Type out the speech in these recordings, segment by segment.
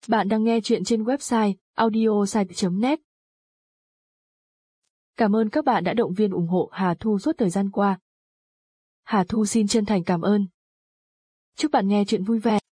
Bạn đang nghe chuyện trên website audiosite.net. Cảm ơn các bạn đã động viên ủng hộ Hà Thu suốt thời gian qua. Hà Thu xin chân thành cảm ơn. Chúc bạn nghe chuyện vui vẻ.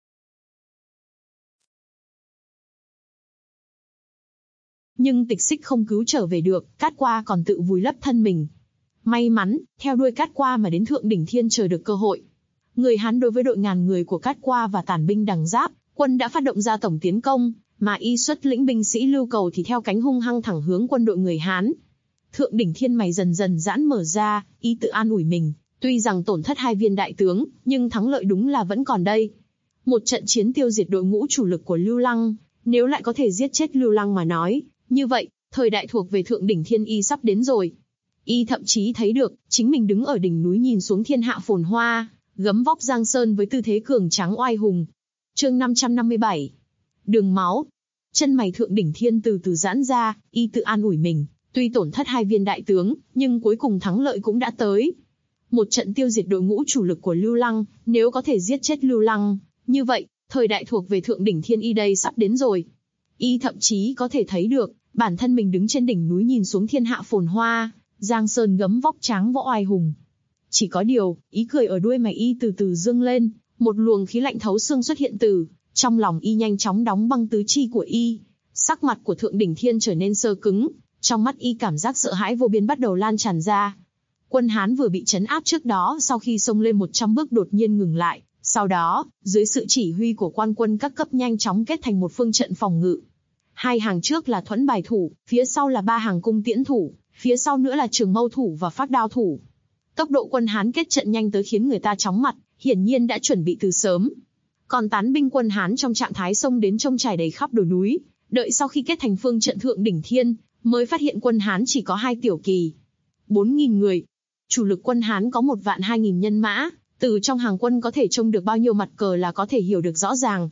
Nhưng Tịch Xích không cứu trở về được, Cát Qua còn tự vùi lấp thân mình. May mắn, theo đuôi Cát Qua mà đến Thượng Đỉnh Thiên chờ được cơ hội. Người Hán đối với đội ngàn người của Cát Qua và tàn binh đằng giáp, quân đã phát động ra tổng tiến công, mà y xuất lĩnh binh sĩ Lưu Cầu thì theo cánh hung hăng thẳng hướng quân đội người Hán. Thượng Đỉnh Thiên mày dần dần giãn mở ra, y tự an ủi mình, tuy rằng tổn thất 2 viên đại tướng, nhưng thắng lợi đúng là vẫn còn đây. Một trận chiến tiêu diệt đội ngũ chủ lực của Lưu Lăng, nếu lại có thể giết chết Lưu Lăng mà nói, như vậy, thời đại thuộc về Thượng Đỉnh Thiên y sắp đến rồi. Y thậm chí thấy được, chính mình đứng ở đỉnh núi nhìn xuống thiên hạ phồn hoa, gấm vóc Giang Sơn với tư thế cường tráng oai hùng. Chương 557. Đường máu. Chân mày Thượng Đỉnh Thiên từ từ giãn ra, y tự an ủi mình, tuy tổn thất 2 viên đại tướng, nhưng cuối cùng thắng lợi cũng đã tới. Một trận tiêu diệt đội ngũ chủ lực của Lưu Lăng, nếu có thể giết chết Lưu Lăng, như vậy, thời đại thuộc về Thượng Đỉnh Thiên y đây sắp đến rồi. Y thậm chí có thể thấy được, bản thân mình đứng trên đỉnh núi nhìn xuống thiên hạ phồn hoa, Giang Sơn gấm vóc tráng võ oai hùng. Chỉ có điều, ý cười ở đuôi mày y từ từ dương lên, một luồng khí lạnh thấu xương xuất hiện từ trong lòng y, nhanh chóng đóng băng tứ chi của y. Sắc mặt của Thượng Đỉnh Thiên trở nên sơ cứng, trong mắt y cảm giác sợ hãi vô biên bắt đầu lan tràn ra. Quân Hán vừa bị trấn áp trước đó sau khi xông lên 100 bước đột nhiên ngừng lại, sau đó, dưới sự chỉ huy của quan quân các cấp nhanh chóng kết thành một phương trận phòng ngự. 2 hàng trước là thuẫn bài thủ, phía sau là 3 hàng cung tiễn thủ, phía sau nữa là trường mâu thủ và phác đao thủ. Tốc độ quân Hán kết trận nhanh tới khiến người ta chóng mặt, hiển nhiên đã chuẩn bị từ sớm. Còn tán binh quân Hán trong trạng thái xông đến trông trải đầy khắp đồi núi, đợi sau khi kết thành phương trận Thượng Đỉnh Thiên, mới phát hiện quân Hán chỉ có 2 tiểu kỳ. 4.000 người. Chủ lực quân Hán có 1.200.000 nhân mã, từ trong hàng quân có thể trông được bao nhiêu mặt cờ là có thể hiểu được rõ ràng.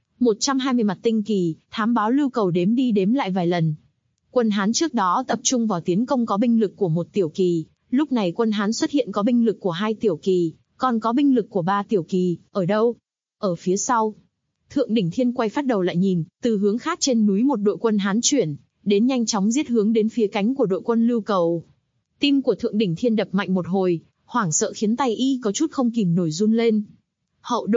120 mặt tinh kỳ, thám báo Lưu Cầu đếm đi đếm lại vài lần. Quân Hán trước đó tập trung vào tiến công có binh lực của 1 tiểu kỳ, lúc này quân Hán xuất hiện có binh lực của 2 tiểu kỳ, còn có binh lực của 3 tiểu kỳ, ở đâu? Ở phía sau. Thượng Đỉnh Thiên quay phát đầu lại nhìn, từ hướng khác trên núi một đội quân Hán chuyển, đến nhanh chóng giết hướng đến phía cánh của đội quân Lưu Cầu. Tim của Thượng Đỉnh Thiên đập mạnh một hồi, hoảng sợ khiến tay y có chút không kìm nổi run lên. Hậu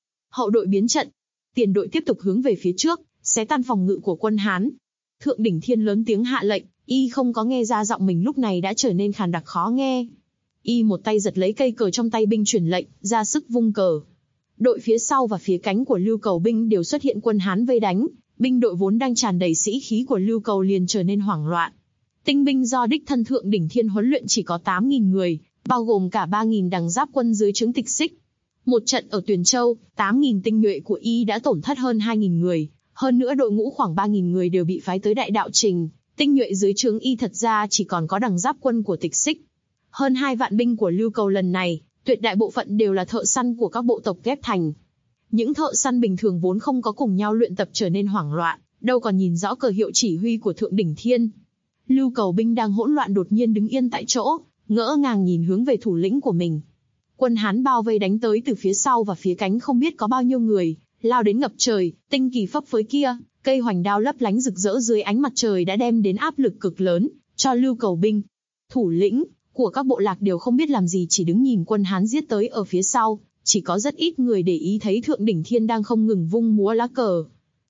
đội biến trận. Tiền đội tiếp tục hướng về phía trước, xé tan phòng ngự của quân Hán. Thượng Đỉnh Thiên lớn tiếng hạ lệnh, y không có nghe ra giọng mình lúc này đã trở nên khàn đặc khó nghe. Y một tay giật lấy cây cờ trong tay binh truyền lệnh, ra sức vung cờ. Đội phía sau và phía cánh của Lưu Cầu binh đều xuất hiện quân Hán vây đánh, binh đội vốn đang tràn đầy sĩ khí của Lưu Cầu liền trở nên hoảng loạn. Tinh binh do đích thân Thượng Đỉnh Thiên huấn luyện chỉ có 8.000 người, bao gồm cả 3.000 đằng giáp quân dưới trướng Tịch Xích. Một trận ở Tuyền Châu, 8.000 tinh nhuệ của y đã tổn thất hơn 2.000 người, hơn nữa đội ngũ khoảng 3.000 người đều bị phái tới Đại Đạo Trình. Tinh nhuệ dưới trướng y thật ra chỉ còn có đằng giáp quân của Tịch Xích. Hơn 2 vạn binh của Lưu Cầu lần này, tuyệt đại bộ phận đều là thợ săn của các bộ tộc ghép thành. Những thợ săn bình thường vốn không có cùng nhau luyện tập trở nên hoảng loạn, đâu còn nhìn rõ cờ hiệu chỉ huy của Thượng Đỉnh Thiên. Lưu Cầu binh đang hỗn loạn đột nhiên đứng yên tại chỗ, ngỡ ngàng nhìn hướng về thủ lĩnh của mình. Quân Hán bao vây đánh tới từ phía sau và phía cánh không biết có bao nhiêu người, lao đến ngập trời, tinh kỳ phấp phới kia, cây hoành đao lấp lánh rực rỡ dưới ánh mặt trời đã đem đến áp lực cực lớn cho Lưu Cầu binh. Thủ lĩnh của các bộ lạc đều không biết làm gì, chỉ đứng nhìn quân Hán giết tới ở phía sau, chỉ có rất ít người để ý thấy Thượng Đỉnh Thiên đang không ngừng vung múa lá cờ.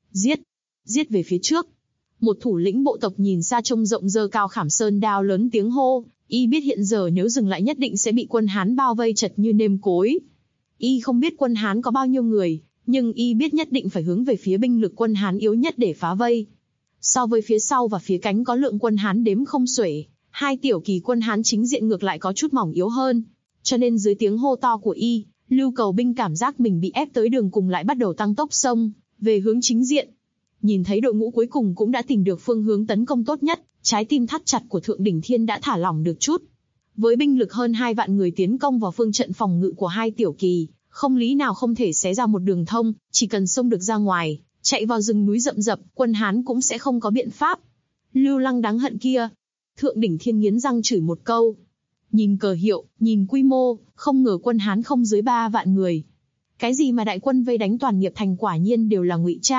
Giết về phía trước. Một thủ lĩnh bộ tộc nhìn xa trông rộng giơ cao khảm sơn đao lớn tiếng hô, y biết hiện giờ nếu dừng lại nhất định sẽ bị quân Hán bao vây chật như nêm cối. Y không biết quân Hán có bao nhiêu người, nhưng y biết nhất định phải hướng về phía binh lực quân Hán yếu nhất để phá vây. So với phía sau và phía cánh có lượng quân Hán đếm không xuể, 2 tiểu kỳ quân Hán chính diện ngược lại có chút mỏng yếu hơn. Cho nên dưới tiếng hô to của y, Lưu Cầu binh cảm giác mình bị ép tới đường cùng lại bắt đầu tăng tốc xông về hướng chính diện. Nhìn thấy đội ngũ cuối cùng cũng đã tìm được phương hướng tấn công tốt nhất, trái tim thắt chặt của Thượng Đỉnh Thiên đã thả lỏng được chút. Với binh lực hơn 2 vạn người tiến công vào phương trận phòng ngự của 2 tiểu kỳ, không lý nào không thể xé ra một đường thông, chỉ cần xông được ra ngoài, chạy vào rừng núi rậm rập, quân Hán cũng sẽ không có biện pháp. Lưu Lăng đáng hận kia. Thượng Đỉnh Thiên nghiến răng chửi một câu. Nhìn cờ hiệu, nhìn quy mô, không ngờ quân Hán không dưới 3 vạn người. Cái gì mà đại quân vây đánh toàn nghiệp thành quả nhiên đều là ngụy trang,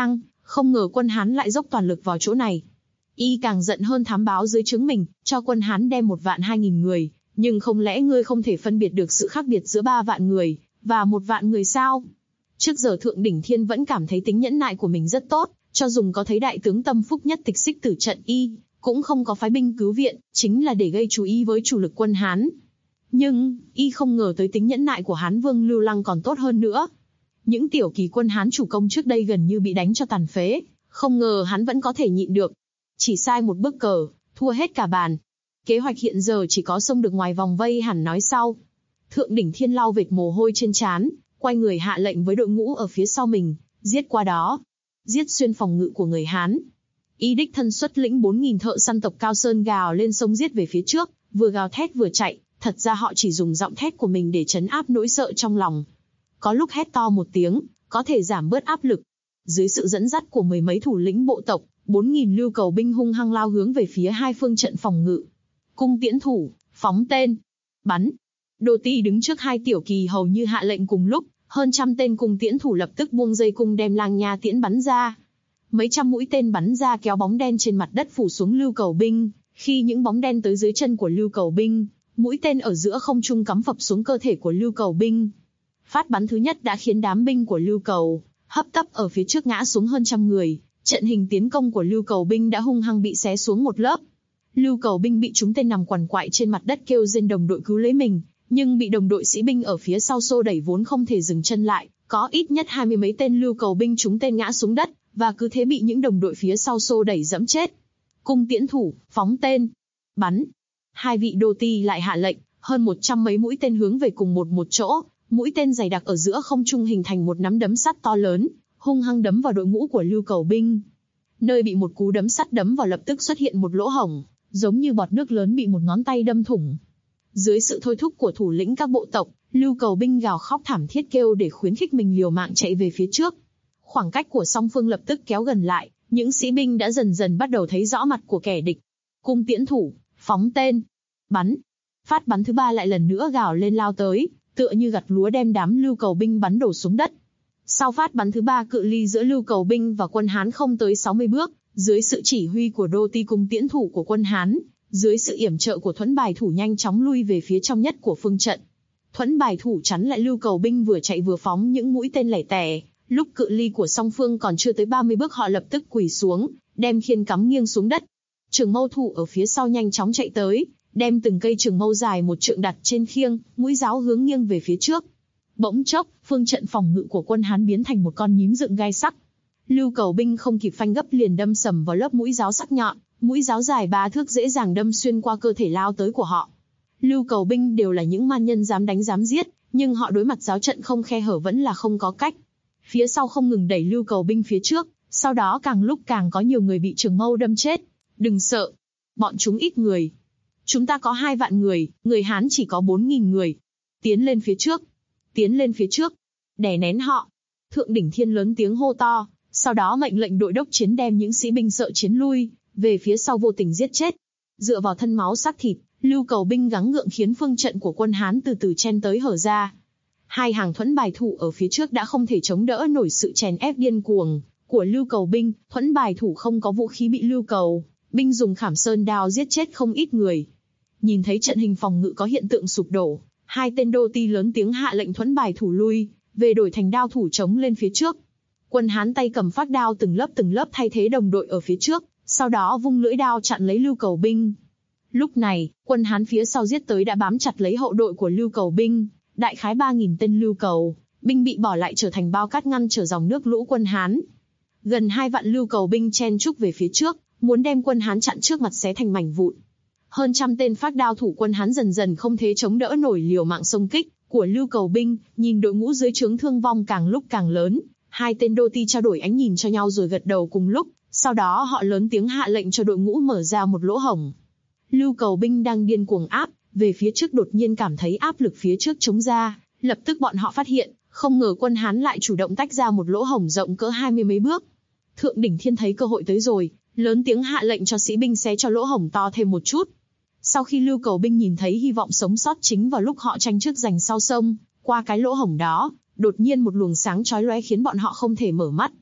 Không ngờ quân Hán lại dốc toàn lực vào chỗ này. Y càng giận hơn thám báo dưới trướng mình, cho quân Hán đem 1.200.000 người, nhưng không lẽ ngươi không thể phân biệt được sự khác biệt giữa 3 vạn người và 1 vạn người sao? Trước giờ Thượng Đỉnh Thiên vẫn cảm thấy tính nhẫn nại của mình rất tốt, cho dù có thấy đại tướng Tâm Phúc Nhất Tịch Xích tử trận Y cũng không có phái binh cứu viện, chính là để gây chú ý với chủ lực quân Hán. Nhưng Y không ngờ tới tính nhẫn nại của Hán Vương Lưu Lăng còn tốt hơn nữa. Những tiểu kỳ quân Hán chủ công trước đây gần như bị đánh cho tàn phế, không ngờ hắn vẫn có thể nhịn được. Chỉ sai một bước cờ, thua hết cả bàn. Kế hoạch hiện giờ chỉ có xông được ngoài vòng vây hẳn nói sau. Thượng Đỉnh Thiên lau vệt mồ hôi trên trán, quay người hạ lệnh với đội ngũ ở phía sau mình, giết qua đó. Giết xuyên phòng ngự của người Hán. Y đích thân xuất lĩnh 4.000 thợ săn tộc Cao Sơn gào lên sông giết về phía trước, vừa gào thét vừa chạy, thật ra họ chỉ dùng giọng thét của mình để trấn áp nỗi sợ trong lòng. Có lúc hét to một tiếng, có thể giảm bớt áp lực. Dưới sự dẫn dắt của 10 mấy thủ lĩnh bộ tộc, 4.000 lưu cầu binh hung hăng lao hướng về phía hai phương trận phòng ngự. Cung tiễn thủ, phóng tên, bắn. Đô Ti đứng trước hai tiểu kỳ hầu như hạ lệnh cùng lúc, hơn trăm tên cung tiễn thủ lập tức buông dây cung đem lang nha tiễn bắn ra. Mấy trăm mũi tên bắn ra kéo bóng đen trên mặt đất phủ xuống lưu cầu binh. Khi những bóng đen tới dưới chân của lưu cầu binh, mũi tên ở giữa không trung cắm phập xuống cơ thể của lưu cầu binh. Phát bắn thứ nhất đã khiến đám binh của lưu cầu hấp tấp ở phía trước ngã xuống hơn trăm người. Trận hình tiến công của lưu cầu binh đã hung hăng bị xé xuống một lớp. Lưu cầu binh bị trúng tên nằm quằn quại trên mặt đất kêu rên đồng đội cứu lấy mình, nhưng bị đồng đội sĩ binh ở phía sau xô đẩy vốn không thể dừng chân lại. Có ít nhất 20 mấy tên lưu cầu binh trúng tên ngã xuống đất, và cứ thế bị những đồng đội phía sau xô đẩy dẫm chết. Cung tiễn thủ, phóng tên, bắn. Hai vị đô ti lại hạ lệnh, hơn 100 mấy mũi tên hướng về cùng một chỗ. Mũi tên dày đặc ở giữa không trung hình thành một nắm đấm sắt to lớn, hung hăng đấm vào đội ngũ của lưu cầu binh. Nơi bị một cú đấm sắt đấm vào lập tức xuất hiện một lỗ hổng, giống như bọt nước lớn bị một ngón tay đâm thủng. Dưới sự thôi thúc của thủ lĩnh các bộ tộc, lưu cầu binh gào khóc thảm thiết kêu để khuyến khích mình liều mạng chạy về phía trước. Khoảng cách của song phương lập tức kéo gần lại, những sĩ binh đã dần dần bắt đầu thấy rõ mặt của kẻ địch. Cung tiễn thủ, phóng tên, bắn. Phát bắn thứ ba lại lần nữa gào lên lao tới, tựa như gặt lúa đem đám lưu cầu binh bắn đổ xuống đất. Sau phát bắn thứ ba, cự ly giữa lưu cầu binh và quân Hán không tới 60 bước, dưới sự chỉ huy của đô ti cung tiễn thủ của quân Hán, dưới sự yểm trợ của thuẫn bài thủ nhanh chóng lui về phía trong nhất của phương trận. Thuẫn bài thủ chắn lại lưu cầu binh vừa chạy vừa phóng những mũi tên lẻ tẻ. Lúc cự ly của song phương còn chưa tới 30 bước họ lập tức quỳ xuống, đem khiên cắm nghiêng xuống đất. Trường mâu thủ ở phía sau nhanh chóng chạy tới, đem từng cây trường mâu dài 1 trượng đặt trên khiêng, mũi giáo hướng nghiêng về phía trước. Bỗng chốc, phương trận phòng ngự của quân Hán biến thành một con nhím dựng gai sắc. Lưu cầu binh không kịp phanh gấp liền đâm sầm vào lớp mũi giáo sắc nhọn, mũi giáo dài 3 thước dễ dàng đâm xuyên qua cơ thể lao tới của họ. Lưu cầu binh đều là những man nhân dám đánh dám giết, nhưng họ đối mặt giáo trận không khe hở vẫn là không có cách. Phía sau không ngừng đẩy lưu cầu binh phía trước, sau đó càng lúc càng có nhiều người bị trường mâu đâm chết. Đừng sợ, bọn chúng ít người. Chúng ta có 2 vạn người, người Hán chỉ có 4.000 người. Tiến lên phía trước, tiến lên phía trước, đè nén họ. Thượng Đỉnh Thiên lớn tiếng hô to, sau đó mệnh lệnh đội đốc chiến đem những sĩ binh sợ chiến lui, về phía sau vô tình giết chết. Dựa vào thân máu xác thịt, lưu cầu binh gắng gượng khiến phương trận của quân Hán từ từ chen tới hở ra. Hai hàng thuẫn bài thủ ở phía trước đã không thể chống đỡ nổi sự chèn ép điên cuồng của lưu cầu binh. Thuẫn bài thủ không có vũ khí bị lưu cầu binh dùng khảm sơn đao giết chết không ít người. Nhìn thấy trận hình phòng ngự có hiện tượng sụp đổ, hai tên đô ti lớn tiếng hạ lệnh thuẫn bài thủ lui về, đổi thành đao thủ chống lên phía trước. Quân Hán tay cầm phác đao từng lớp thay thế đồng đội ở phía trước, sau đó vung lưỡi đao chặn lấy lưu cầu binh. Lúc này, quân Hán phía sau giết tới đã bám chặt lấy hậu đội của lưu cầu binh. Đại khái 3.000 tên lưu cầu binh bị bỏ lại trở thành bao cát ngăn trở dòng nước lũ quân Hán. Gần 2 vạn lưu cầu binh chen chúc về phía trước, muốn đem quân Hán chặn trước mặt xé thành mảnh vụn. Hơn trăm tên phác đao thủ quân Hán dần dần không thể chống đỡ nổi liều mạng xông kích của lưu cầu binh. Nhìn đội ngũ dưới trướng thương vong càng lúc càng lớn, hai tên đô ti trao đổi ánh nhìn cho nhau rồi gật đầu cùng lúc. Sau đó họ lớn tiếng hạ lệnh cho đội ngũ mở ra một lỗ hổng. Lưu cầu binh đang điên cuồng áp về phía trước, đột nhiên cảm thấy áp lực phía trước chống ra, lập tức bọn họ phát hiện, không ngờ quân Hán lại chủ động tách ra một lỗ hổng rộng cỡ 20 mấy bước. Thượng Đỉnh Thiên thấy cơ hội tới rồi, lớn tiếng hạ lệnh cho sĩ binh xé cho lỗ hổng to thêm một chút. Sau khi lưu cầu binh nhìn thấy hy vọng sống sót chính vào lúc họ tranh trước giành sau sông, qua cái lỗ hổng đó, đột nhiên một luồng sáng chói lóe khiến bọn họ không thể mở mắt.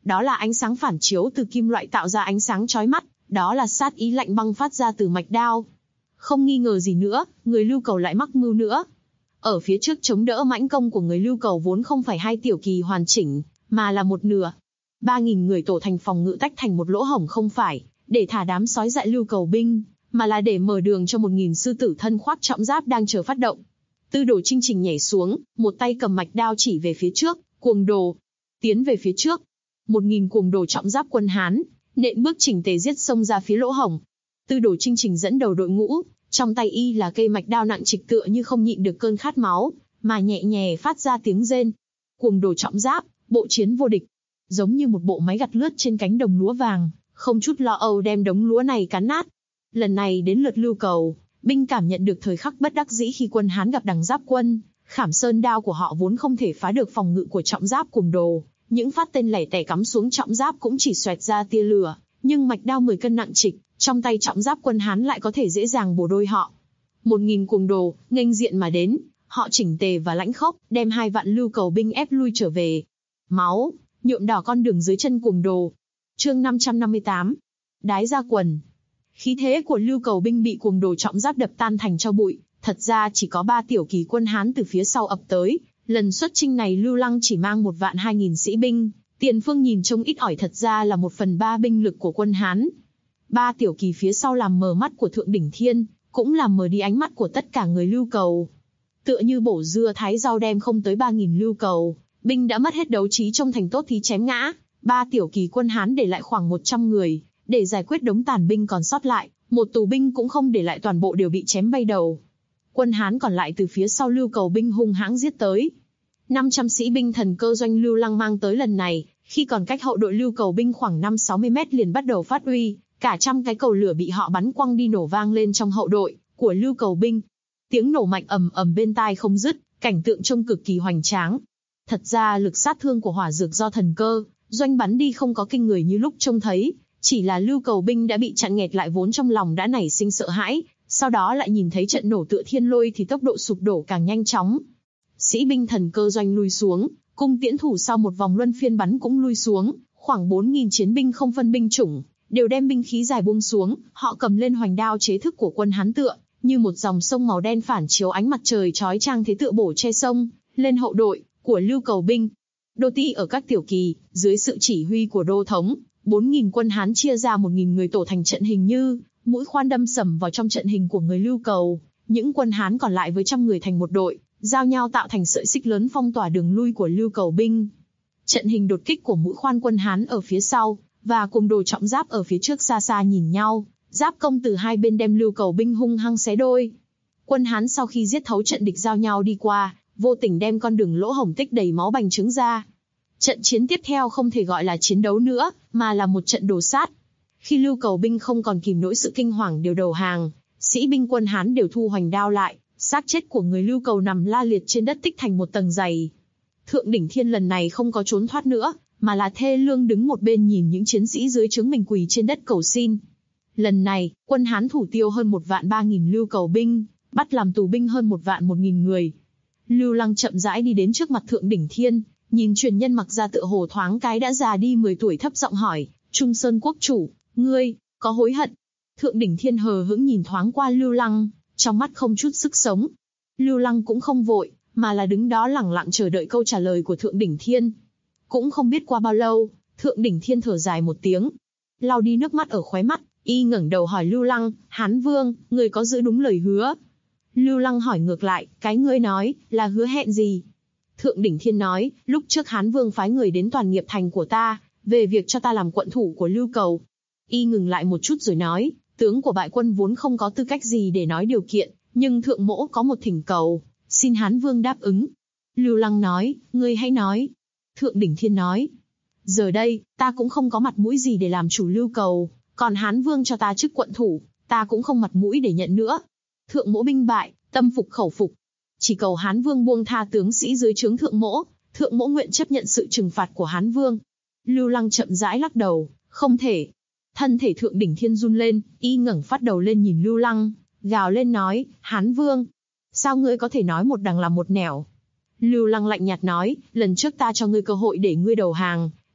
Đó là ánh sáng phản chiếu từ kim loại tạo ra ánh sáng chói mắt, đó là sát ý lạnh băng phát ra từ mạch đao. Không nghi ngờ gì nữa, người Lưu Cầu lại mắc mưu nữa. Ở phía trước chống đỡ mãnh công của người Lưu Cầu vốn không phải 2 tiểu kỳ hoàn chỉnh, mà là một nửa. 3.000 người tổ thành phòng ngự tách thành một lỗ hổng không phải để thả đám sói dại Lưu Cầu binh, mà là để mở đường cho 1.000 sư tử thân khoác trọng giáp đang chờ phát động. Tư Đồ Chinh Trình nhảy xuống, một tay cầm mạch đao chỉ về phía trước, cuồng đồ, tiến về phía trước. 1.000 cuồng đồ trọng giáp quân Hán, nện bước chỉnh tề giết xông ra phía lỗ hổng. Tư Đồ Chinh Trình dẫn đầu đội ngũ, trong tay y là cây mạch đao nặng trịch tựa như không nhịn được cơn khát máu, mà nhẹ nhẹ phát ra tiếng rên. Cuồng đồ trọng giáp, bộ chiến vô địch, giống như một bộ máy gặt lướt trên cánh đồng lúa vàng, không chút lo âu đem đống lúa này cắn nát. Lần này đến lượt Lưu Cầu, binh cảm nhận được thời khắc bất đắc dĩ khi quân Hán gặp đằng giáp quân, Khảm Sơn đao của họ vốn không thể phá được phòng ngự của trọng giáp cuồng đồ, những phát tên lẻ tẻ cắm xuống trọng giáp cũng chỉ xoẹt ra tia lửa, nhưng mạch đao 10 cân nặng trịch, trong tay trọng giáp quân Hán lại có thể dễ dàng bổ đôi họ. 1.000 cuồng đồ, nghênh diện mà đến, họ chỉnh tề và lãnh khốc, đem 2 vạn Lưu Cầu binh ép lui trở về. Máu, nhuộm đỏ con đường dưới chân cuồng đồ. Chương 558. Đái ra quần. Khí thế của Lưu Cầu binh bị cuồng đồ trọng giáp đập tan thành tro bụi, thật ra chỉ có 3 tiểu kỳ quân Hán từ phía sau ập tới, lần xuất chinh này Lưu Lăng chỉ mang 1.200.000 sĩ binh, tiền phương nhìn trông ít ỏi thật ra là 1/3 binh lực của quân Hán. 3 tiểu kỳ phía sau làm mờ mắt của Thượng Đỉnh Thiên, cũng làm mờ đi ánh mắt của tất cả người Lưu Cầu. Tựa như bổ dưa thái rau đem không tới 3.000 Lưu Cầu binh đã mất hết đấu trí trong thành tốt thì chém ngã. 3 tiểu kỳ quân Hán để lại khoảng 100 người, để giải quyết đống tàn binh còn sót lại, một tù binh cũng không để lại, toàn bộ đều bị chém bay đầu. Quân Hán còn lại từ phía sau Lưu Cầu binh hung hãng giết tới. 500 sĩ binh thần cơ doanh Lưu Lăng mang tới lần này, khi còn cách hậu đội Lưu Cầu binh khoảng 5-60 mét liền bắt đầu phát uy, cả trăm cái cầu lửa bị họ bắn quăng đi nổ vang lên trong hậu đội của Lưu Cầu binh. Tiếng nổ mạnh ầm ầm bên tai không dứt, cảnh tượng trông cực kỳ hoành tráng. Thật ra lực sát thương của hỏa dược do thần cơ doanh bắn đi không có kinh người như lúc trông thấy, chỉ là Lưu Cầu binh đã bị chặn nghẹt lại, vốn trong lòng đã nảy sinh sợ hãi, sau đó lại nhìn thấy trận nổ tựa thiên lôi thì tốc độ sụp đổ càng nhanh chóng. Sĩ binh thần cơ doanh lui xuống, cung tiễn thủ sau một vòng luân phiên bắn cũng lui xuống, khoảng 4.000 chiến binh không phân binh chủng, đều đem binh khí dài buông xuống, họ cầm lên hoành đao chế thức của quân Hán tựa như một dòng sông màu đen phản chiếu ánh mặt trời chói chang thế tựa bổ che sông lên hậu đội của Lưu Cầu binh. Đô ti ở các tiểu kỳ, dưới sự chỉ huy của đô thống, 4.000 quân Hán chia ra 1.000 người tổ thành trận hình như mũi khoan đâm sầm vào trong trận hình của người Lưu Cầu. Những quân Hán còn lại với trăm người thành một đội, giao nhau tạo thành sợi xích lớn phong tỏa đường lui của Lưu Cầu binh. Trận hình đột kích của mũi khoan quân Hán ở phía sau, và cuồng đồ trọng giáp ở phía trước xa xa nhìn nhau, giáp công từ hai bên đem Lưu Cầu binh hung hăng xé đôi. Quân Hán sau khi giết thấu trận địch giao nhau đi qua, vô tình đem con đường lỗ hổng tích đầy máu bành trướng ra. Trận chiến tiếp theo không thể gọi là chiến đấu nữa, mà là một trận đồ sát. Khi Lưu Cầu binh không còn kìm nổi sự kinh hoàng đều đầu hàng, sĩ binh quân Hán đều thu hoành đao lại, xác chết của người Lưu Cầu nằm la liệt trên đất tích thành một tầng dày. Thượng Đỉnh Thiên lần này không có trốn thoát nữa, mà là thê lương đứng một bên nhìn những chiến sĩ dưới trướng mình quỳ trên đất cầu xin. Lần này, quân Hán thủ tiêu hơn 1.300.000 Lưu Cầu binh, bắt làm tù binh hơn 1.100.000 người. Lưu Lăng chậm rãi đi đến trước mặt Thượng Đỉnh Thiên, nhìn truyền nhân mặc ra tựa hồ thoáng cái đã già đi 10 tuổi, thấp giọng hỏi, Trung Sơn quốc chủ, ngươi có hối hận? Thượng Đỉnh Thiên hờ hững nhìn thoáng qua Lưu Lăng, trong mắt không chút sức sống. Lưu Lăng cũng không vội, mà là đứng đó lẳng lặng chờ đợi câu trả lời của Thượng Đỉnh Thiên. Cũng không biết qua bao lâu, Thượng Đỉnh Thiên thở dài một tiếng, lau đi nước mắt ở khóe mắt, y ngẩng đầu hỏi Lưu Lăng, Hán Vương, ngươi có giữ đúng lời hứa? Lưu Lăng hỏi ngược lại, cái ngươi nói, là hứa hẹn gì? Thượng Đỉnh Thiên nói, lúc trước Hán Vương phái người đến Toàn Nghiệp Thành của ta, về việc cho ta làm quận thủ của Lưu Cầu. Y ngừng lại một chút rồi nói, tướng của bại quân vốn không có tư cách gì để nói điều kiện, nhưng thượng mỗ có một thỉnh cầu, xin Hán Vương đáp ứng. Lưu Lăng nói, ngươi hãy nói. Thượng Đỉnh Thiên nói, giờ đây, ta cũng không có mặt mũi gì để làm chủ Lưu Cầu, còn Hán Vương cho ta chức quận thủ, ta cũng không mặt mũi để nhận nữa. Thượng mỗ binh bại, tâm phục khẩu phục. Chỉ cầu Hán Vương buông tha tướng sĩ dưới trướng thượng mỗ nguyện chấp nhận sự trừng phạt của Hán Vương. Lưu Lăng chậm rãi lắc đầu, không thể. Thân thể Thượng Đỉnh Thiên run lên, y ngẩng phát đầu lên nhìn Lưu Lăng, gào lên nói, Hán Vương, sao ngươi có thể nói một đằng làm một nẻo? Lưu Lăng lạnh nhạt nói, lần trước ta cho ngươi cơ hội để ngươi đầu hàng,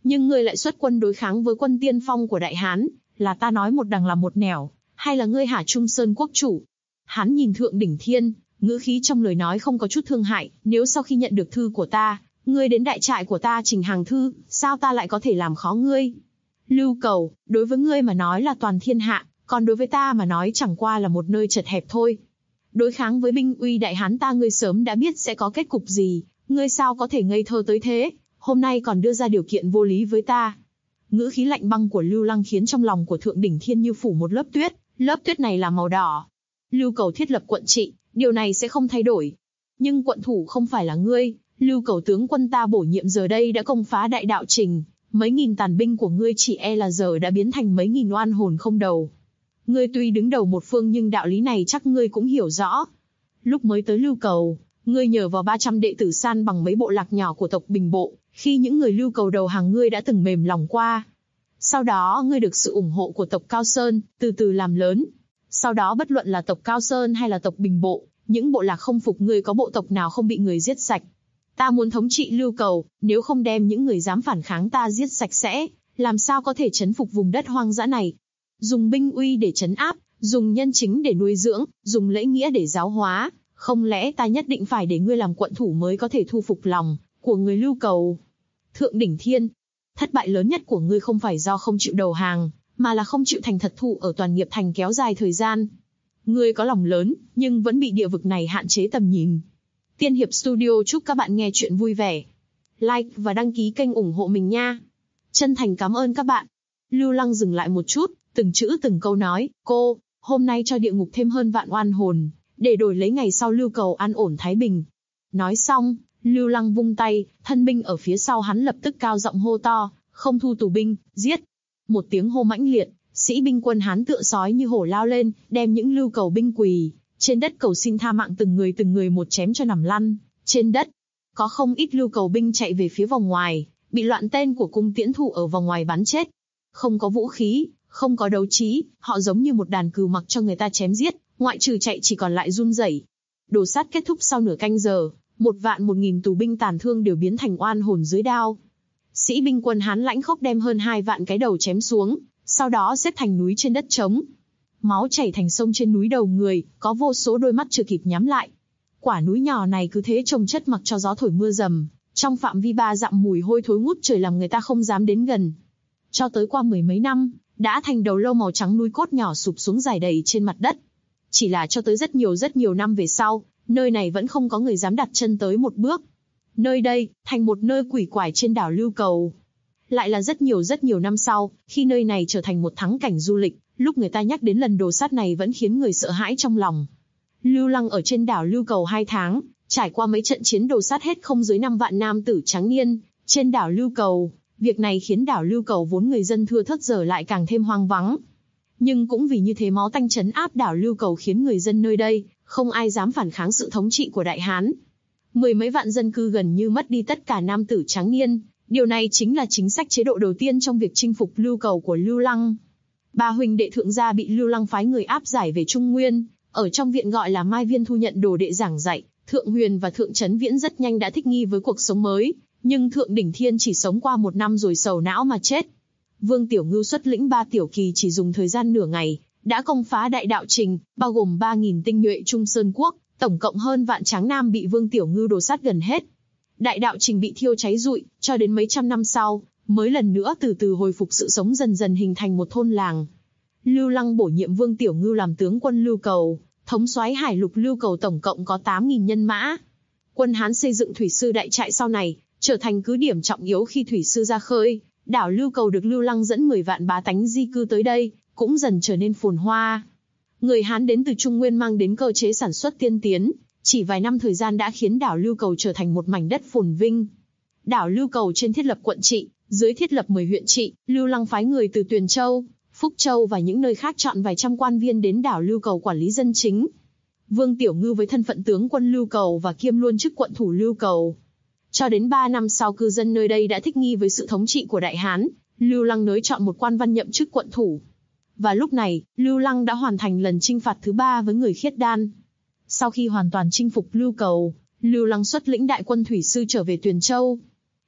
Nhưng ngươi lại xuất quân đối kháng với quân tiên phong của Đại Hán, là ta nói một đằng làm một nẻo, hay là ngươi hả Trung Sơn quốc chủ? Hắn nhìn Thượng Đỉnh Thiên, ngữ khí trong lời nói không có chút thương hại, nếu sau khi nhận được thư của ta, ngươi đến đại trại của ta trình hàng thư, sao ta lại có thể làm khó ngươi? Lưu Cầu, đối với ngươi mà nói là toàn thiên hạ, còn đối với ta mà nói chẳng qua là một nơi chật hẹp thôi. Đối kháng với binh uy Đại Hán ta ngươi sớm đã biết sẽ có kết cục gì, ngươi sao có thể ngây thơ tới thế, hôm nay còn đưa ra điều kiện vô lý với ta. Ngữ khí lạnh băng của Lưu Lăng khiến trong lòng của Thượng Đỉnh Thiên như phủ một lớp tuyết này là màu đỏ. Lưu Cầu thiết lập quận trị, điều này sẽ không thay đổi. Nhưng quận thủ không phải là ngươi, Lưu Cầu tướng quân ta bổ nhiệm giờ đây đã công phá đại đạo trình, mấy nghìn tàn binh của ngươi chỉ e là giờ đã biến thành mấy nghìn oan hồn không đầu. Ngươi tuy đứng đầu một phương nhưng đạo lý này chắc ngươi cũng hiểu rõ. Lúc mới tới Lưu Cầu, ngươi nhờ vào 300 đệ tử san bằng mấy bộ lạc nhỏ của tộc Bình Bộ, khi những người Lưu Cầu đầu hàng ngươi đã từng mềm lòng qua. Sau đó ngươi được sự ủng hộ của tộc Cao Sơn, từ từ làm lớn. Sau đó bất luận là tộc Cao Sơn hay là tộc Bình Bộ, những bộ lạc không phục ngươi có bộ tộc nào không bị người giết sạch. Ta muốn thống trị Lưu Cầu, nếu không đem những người dám phản kháng ta giết sạch sẽ, làm sao có thể trấn phục vùng đất hoang dã này? Dùng binh uy để trấn áp, dùng nhân chính để nuôi dưỡng, dùng lễ nghĩa để giáo hóa, không lẽ ta nhất định phải để ngươi làm quận thủ mới có thể thu phục lòng của người Lưu Cầu? Thượng Đỉnh Thiên, thất bại lớn nhất của ngươi không phải do không chịu đầu hàng, mà là không chịu thành thật thụ ở Toàn Nghiệp Thành kéo dài thời gian. Ngươi có lòng lớn, nhưng vẫn bị địa vực này hạn chế tầm nhìn. Tiên Hiệp Studio chúc các bạn nghe chuyện vui vẻ. Like và đăng ký kênh ủng hộ mình nha. Chân thành cảm ơn các bạn. Lưu Lăng dừng lại một chút, từng chữ từng câu nói, cô, hôm nay cho địa ngục thêm hơn vạn oan hồn, để đổi lấy ngày sau Lưu Cầu an ổn thái bình. Nói xong, Lưu Lăng vung tay, thân binh ở phía sau hắn lập tức cao giọng hô to, không thu tù binh, giết. Một tiếng hô mãnh liệt, sĩ binh quân Hán tựa sói như hổ lao lên, đem những Lưu Cầu binh quỳ trên đất cầu xin tha mạng từng người một chém cho nằm lăn trên đất. Có không ít Lưu Cầu binh chạy về phía vòng ngoài, bị loạn tên của cung tiễn thủ ở vòng ngoài bắn chết. Không có vũ khí, không có đấu trí, họ giống như một đàn cừu mặc cho người ta chém giết, ngoại trừ chạy chỉ còn lại run rẩy. Đồ sát kết thúc sau nửa canh giờ, 1.000 tù binh tàn thương đều biến thành oan hồn dưới đao. Sĩ binh quân Hán lãnh khốc đem hơn 2 vạn cái đầu chém xuống, sau đó xếp thành núi trên đất trống. Máu chảy thành sông trên núi đầu người, có vô số đôi mắt chưa kịp nhắm lại. Quả núi nhỏ này cứ thế chồng chất mặc cho gió thổi mưa rầm, trong phạm vi 3 dặm mùi hôi thối ngút trời làm người ta không dám đến gần. Cho tới qua mười mấy năm, đã thành đầu lâu màu trắng núi cốt nhỏ sụp xuống dài đầy trên mặt đất. Chỉ là cho tới rất nhiều năm về sau, nơi này vẫn không có người dám đặt chân tới một bước. Nơi đây, thành một nơi quỷ quái trên đảo Lưu Cầu. Lại là rất nhiều năm sau, khi nơi này trở thành một thắng cảnh du lịch, lúc người ta nhắc đến lần đồ sát này vẫn khiến người sợ hãi trong lòng. Lưu Lăng ở trên đảo Lưu Cầu 2 tháng, trải qua mấy trận chiến đồ sát hết không dưới 5 vạn nam tử trắng niên, trên đảo Lưu Cầu. Việc này khiến đảo Lưu Cầu vốn người dân thưa thớt giờ lại càng thêm hoang vắng. Nhưng cũng vì như thế máu tanh trấn áp đảo Lưu Cầu khiến người dân nơi đây, không ai dám phản kháng sự thống trị của Đại Hán. Mười mấy vạn dân cư gần như mất đi tất cả nam tử trắng niên, điều này chính là chính sách chế độ đầu tiên trong việc chinh phục Lưu Cầu của Lưu Lăng. Ba huynh đệ thượng gia bị Lưu Lăng phái người áp giải về Trung Nguyên, ở trong viện gọi là Mai Viên thu nhận đồ đệ giảng dạy, Thượng Huyền và Thượng Trấn Viễn rất nhanh đã thích nghi với cuộc sống mới. Nhưng Thượng Đỉnh Thiên chỉ sống qua 1 năm rồi sầu não mà chết. Vương Tiểu Ngưu xuất lĩnh 3 tiểu kỳ chỉ dùng thời gian nửa ngày, đã công phá đại đạo trình, bao gồm 3.000 tinh nhuệ Trung Sơn Quốc, tổng cộng hơn vạn tráng nam bị Vương Tiểu Ngưu đồ sát gần hết. Đại đạo trình bị thiêu cháy rụi, cho đến mấy trăm năm sau, mới lần nữa từ từ hồi phục sự sống dần dần hình thành một thôn làng. Lưu Lăng bổ nhiệm Vương Tiểu Ngưu làm tướng quân Lưu Cầu, thống soái hải lục Lưu Cầu tổng cộng có 8.000 nhân mã. Quân Hán xây dựng thủy sư đại trại sau này, trở thành cứ điểm trọng yếu khi thủy sư ra khơi. Đảo Lưu Cầu được Lưu Lăng dẫn 10 vạn bá tánh di cư tới đây, cũng dần trở nên phồn hoa. Người Hán đến từ Trung Nguyên mang đến cơ chế sản xuất tiên tiến, chỉ vài năm thời gian đã khiến đảo Lưu Cầu trở thành một mảnh đất phồn vinh. Đảo Lưu Cầu trên thiết lập quận trị, dưới thiết lập 10 huyện trị, Lưu Lăng phái người từ Tuyền Châu, Phúc Châu và những nơi khác chọn vài trăm quan viên đến đảo Lưu Cầu quản lý dân chính. Vương Tiểu Ngưu với thân phận tướng quân Lưu Cầu và kiêm luôn chức quận thủ Lưu Cầu. Cho đến 3 năm sau cư dân nơi đây đã thích nghi với sự thống trị của Đại Hán, Lưu Lăng nới chọn một quan văn nhậm chức quận thủ. Và lúc này, Lưu Lăng đã hoàn thành lần chinh phạt thứ 3 với người Khiết Đan. Sau khi hoàn toàn chinh phục Lưu Cầu, Lưu Lăng xuất lĩnh đại quân thủy sư trở về Tuyền Châu.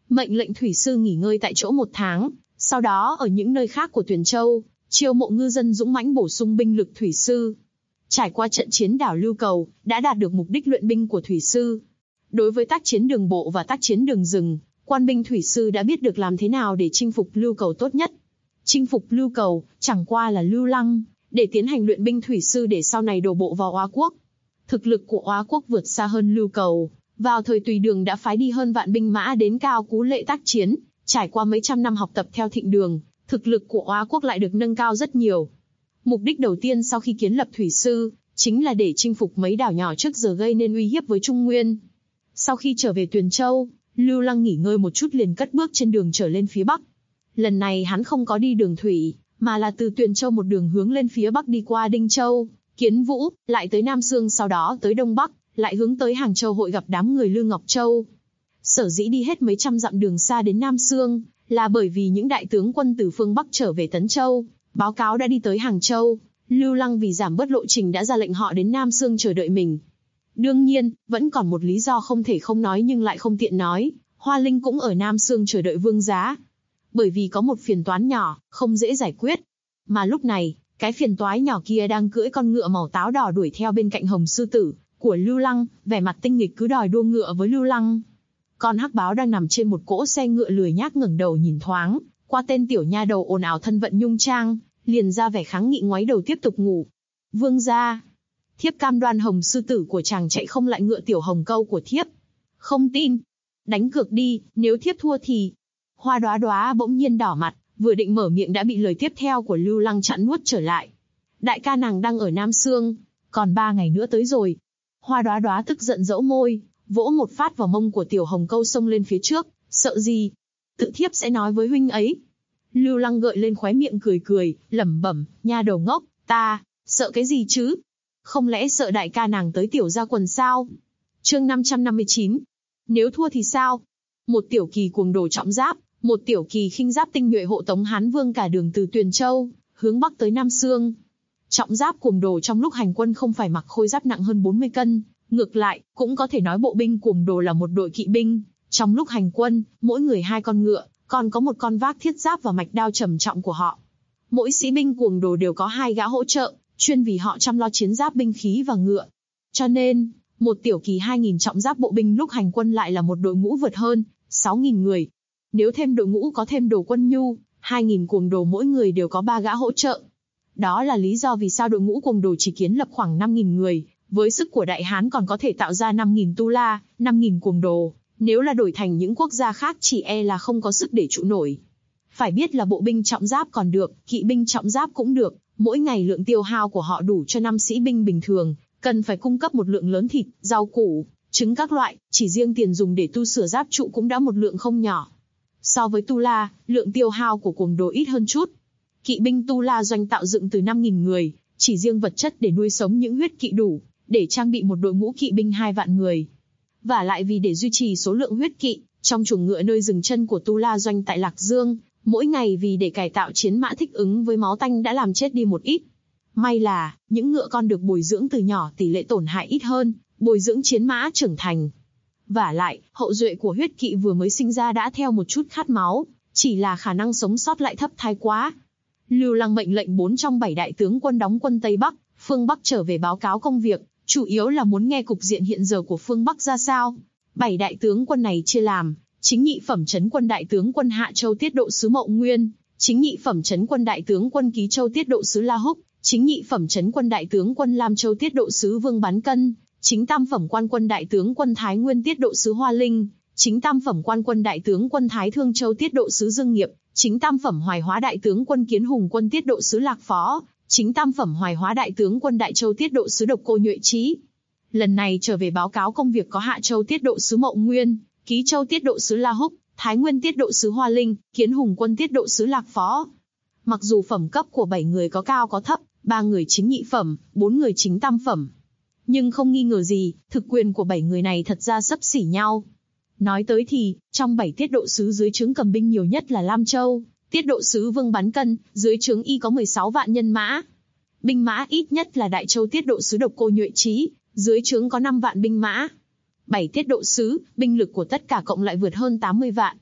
Mệnh lệnh thủy sư nghỉ ngơi tại chỗ 1 tháng, sau đó ở những nơi khác của Tuyền Châu, chiêu mộ ngư dân dũng mãnh bổ sung binh lực thủy sư. Trải qua trận chiến đảo Lưu Cầu, đã đạt được mục đích luyện binh của thủy sư. Đối với tác chiến đường bộ và tác chiến đường rừng, quan binh thủy sư đã biết được làm thế nào để chinh phục Lưu Cầu tốt nhất. Chinh phục Lưu Cầu, chẳng qua là Lưu Lăng, để tiến hành luyện binh thủy sư để sau này đổ bộ vào Oá Quốc. Thực lực của Oá Quốc vượt xa hơn Lưu Cầu, vào thời Tùy Đường đã phái đi hơn vạn binh mã đến Cao Cú Lệ tác chiến, trải qua mấy trăm năm học tập theo Thịnh Đường, thực lực của Oá Quốc lại được nâng cao rất nhiều. Mục đích đầu tiên sau khi kiến lập thủy sư, chính là để chinh phục mấy đảo nhỏ trước giờ gây nên uy hiếp với Trung Nguyên. Sau khi trở về Tuyền Châu, Lưu Lăng nghỉ ngơi một chút liền cất bước trên đường trở lên phía Bắc. Lần này hắn không có đi đường thủy, mà là từ Tuyền Châu một đường hướng lên phía Bắc đi qua Đinh Châu, Kiến Vũ, lại tới Nam Sương, sau đó tới Đông Bắc, lại hướng tới Hàng Châu hội gặp đám người Lư Ngọc Châu. Sở dĩ đi hết mấy trăm dặm đường xa đến Nam Sương, là bởi vì những đại tướng quân từ phương Bắc trở về Tấn Châu, báo cáo đã đi tới Hàng Châu. Lưu Lăng vì giảm bớt lộ trình đã ra lệnh họ đến Nam Sương chờ đợi mình. Đương nhiên, vẫn còn một lý do không thể không nói nhưng lại không tiện nói, Hoa Linh cũng ở Nam Sương chờ đợi vương giá. Bởi vì có một phiền toán nhỏ, không dễ giải quyết. Mà lúc này, cái phiền toái nhỏ kia đang cưỡi con ngựa màu táo đỏ đuổi theo bên cạnh Hồng Sư Tử của Lưu Lăng, vẻ mặt tinh nghịch cứ đòi đua ngựa với Lưu Lăng. Con hắc báo đang nằm trên một cỗ xe ngựa lười nhác ngẩng đầu nhìn thoáng qua tên tiểu nha đầu ồn ào thân vận nhung trang, liền ra vẻ kháng nghị ngoáy đầu tiếp tục ngủ. Vương gia, thiếp cam đoan Hồng Sư Tử của chàng chạy không lại ngựa tiểu hồng câu của thiếp. Không tin, đánh cược đi, nếu thiếp thua thì... Hoa Đóa Đóa bỗng nhiên đỏ mặt, vừa định mở miệng đã bị lời tiếp theo của Lưu Lăng chặn nuốt trở lại. Đại ca nàng đang ở Nam Sương, còn 3 ngày nữa tới rồi. Hoa Đóa Đóa tức giận dẫu môi, vỗ một phát vào mông của tiểu hồng câu xông lên phía trước, sợ gì? Tự thiếp sẽ nói với huynh ấy. Lưu Lăng gợi lên khóe miệng cười cười, lẩm bẩm, nha đầu ngốc, ta, sợ cái gì chứ? Không lẽ sợ đại ca nàng tới tiểu gia quần sao? Chương 559. Nếu thua thì sao? Một tiểu kỳ cuồng đồ trọng giáp, một tiểu kỳ khinh giáp tinh nhuệ hộ tống Hán Vương cả đường từ Tuyền Châu, hướng Bắc tới Nam Sương. Trọng giáp cuồng đồ trong lúc hành quân không phải mặc khôi giáp nặng hơn 40 cân, ngược lại, cũng có thể nói bộ binh cuồng đồ là một đội kỵ binh. Trong lúc hành quân, mỗi người 2 con ngựa, còn có một con vác thiết giáp và mạch đao trầm trọng của họ. Mỗi sĩ binh cuồng đồ đều có 2 gã hỗ trợ, chuyên vì họ chăm lo chiến giáp binh khí và ngựa. Cho nên, một tiểu kỳ 2.000 trọng giáp bộ binh lúc hành quân lại là một đội ngũ vượt hơn 6.000 người. Nếu thêm đội ngũ có thêm đồ quân nhu, 2.000 cuồng đồ mỗi người đều có 3 gã hỗ trợ. Đó là lý do vì sao đội ngũ cuồng đồ chỉ kiến lập khoảng 5.000 người, với sức của Đại Hán còn có thể tạo ra 5.000 tu la, 5.000 cuồng đồ. Nếu là đổi thành những quốc gia khác chỉ e là không có sức để trụ nổi. Phải biết là bộ binh trọng giáp còn được, kỵ binh trọng giáp cũng được, mỗi ngày lượng tiêu hao của họ đủ cho 5 sĩ binh bình thường, cần phải cung cấp một lượng lớn thịt, rau củ, trứng các loại, chỉ riêng tiền dùng để tu sửa giáp trụ cũng đã một lượng không nhỏ. So với tu la, lượng tiêu hao của cuồng đồ ít hơn chút. Kỵ binh tu la doanh tạo dựng từ 5.000 người, chỉ riêng vật chất để nuôi sống những huyết kỵ đủ, để trang bị một đội ngũ kỵ binh 2 vạn người. Và lại vì để duy trì số lượng huyết kỵ, trong chuồng ngựa nơi dừng chân của tu la doanh tại Lạc Dương, mỗi ngày vì để cải tạo chiến mã thích ứng với máu tanh đã làm chết đi một ít. May là, những ngựa con được bồi dưỡng từ nhỏ tỷ lệ tổn hại ít hơn, bồi dưỡng chiến mã trưởng thành. Vả lại, hậu duệ của huyết kỵ vừa mới sinh ra đã theo một chút khát máu, chỉ là khả năng sống sót lại thấp thái quá. Lưu Lăng mệnh lệnh 4 trong 7 đại tướng quân đóng quân Tây Bắc, phương Bắc trở về báo cáo công việc, chủ yếu là muốn nghe cục diện hiện giờ của phương Bắc ra sao. 7 đại tướng quân này chia làm: chính nhị phẩm trấn quân đại tướng quân Hạ Châu tiết độ sứ Mậu Nguyên, chính nhị phẩm trấn quân đại tướng quân Ký Châu tiết độ sứ La Húc, chính nhị phẩm trấn quân đại tướng quân Lam Châu tiết độ sứ Vương Bán Cân, chính tam phẩm quan quân đại tướng quân Thái Nguyên tiết độ sứ Hoa Linh, chính tam phẩm quan quân đại tướng quân Thái Thương Châu tiết độ sứ Dương Nghiệp, chính tam phẩm Hoài Hóa đại tướng quân Kiến Hùng quân tiết độ sứ Lạc Phó, chính tam phẩm Hoài Hóa đại tướng quân Đại Châu tiết độ sứ Độc Cô Nhuệ Trí. Lần này trở về báo cáo công việc có Hạ Châu tiết độ sứ Mậu Nguyên, Ký Châu tiết độ sứ La Húc, Thái Nguyên tiết độ sứ Hoa Linh, Kiến Hùng quân tiết độ sứ Lạc Phó. Mặc dù phẩm cấp của 7 người có cao có thấp, 3 người chính nhị phẩm, 4 người chính tam phẩm, nhưng không nghi ngờ gì, thực quyền của 7 người này thật ra xấp xỉ nhau. Nói tới thì, trong 7 tiết độ sứ dưới trướng cầm binh nhiều nhất là Lam Châu, tiết độ sứ Vương Bán Cân, dưới trướng y có 16 vạn nhân mã. Binh mã ít nhất là Đại Châu tiết độ sứ Độc Cô Nhuệ Trí, dưới trướng có 5 vạn binh mã. 7 tiết độ sứ, binh lực của tất cả cộng lại vượt hơn 80 vạn.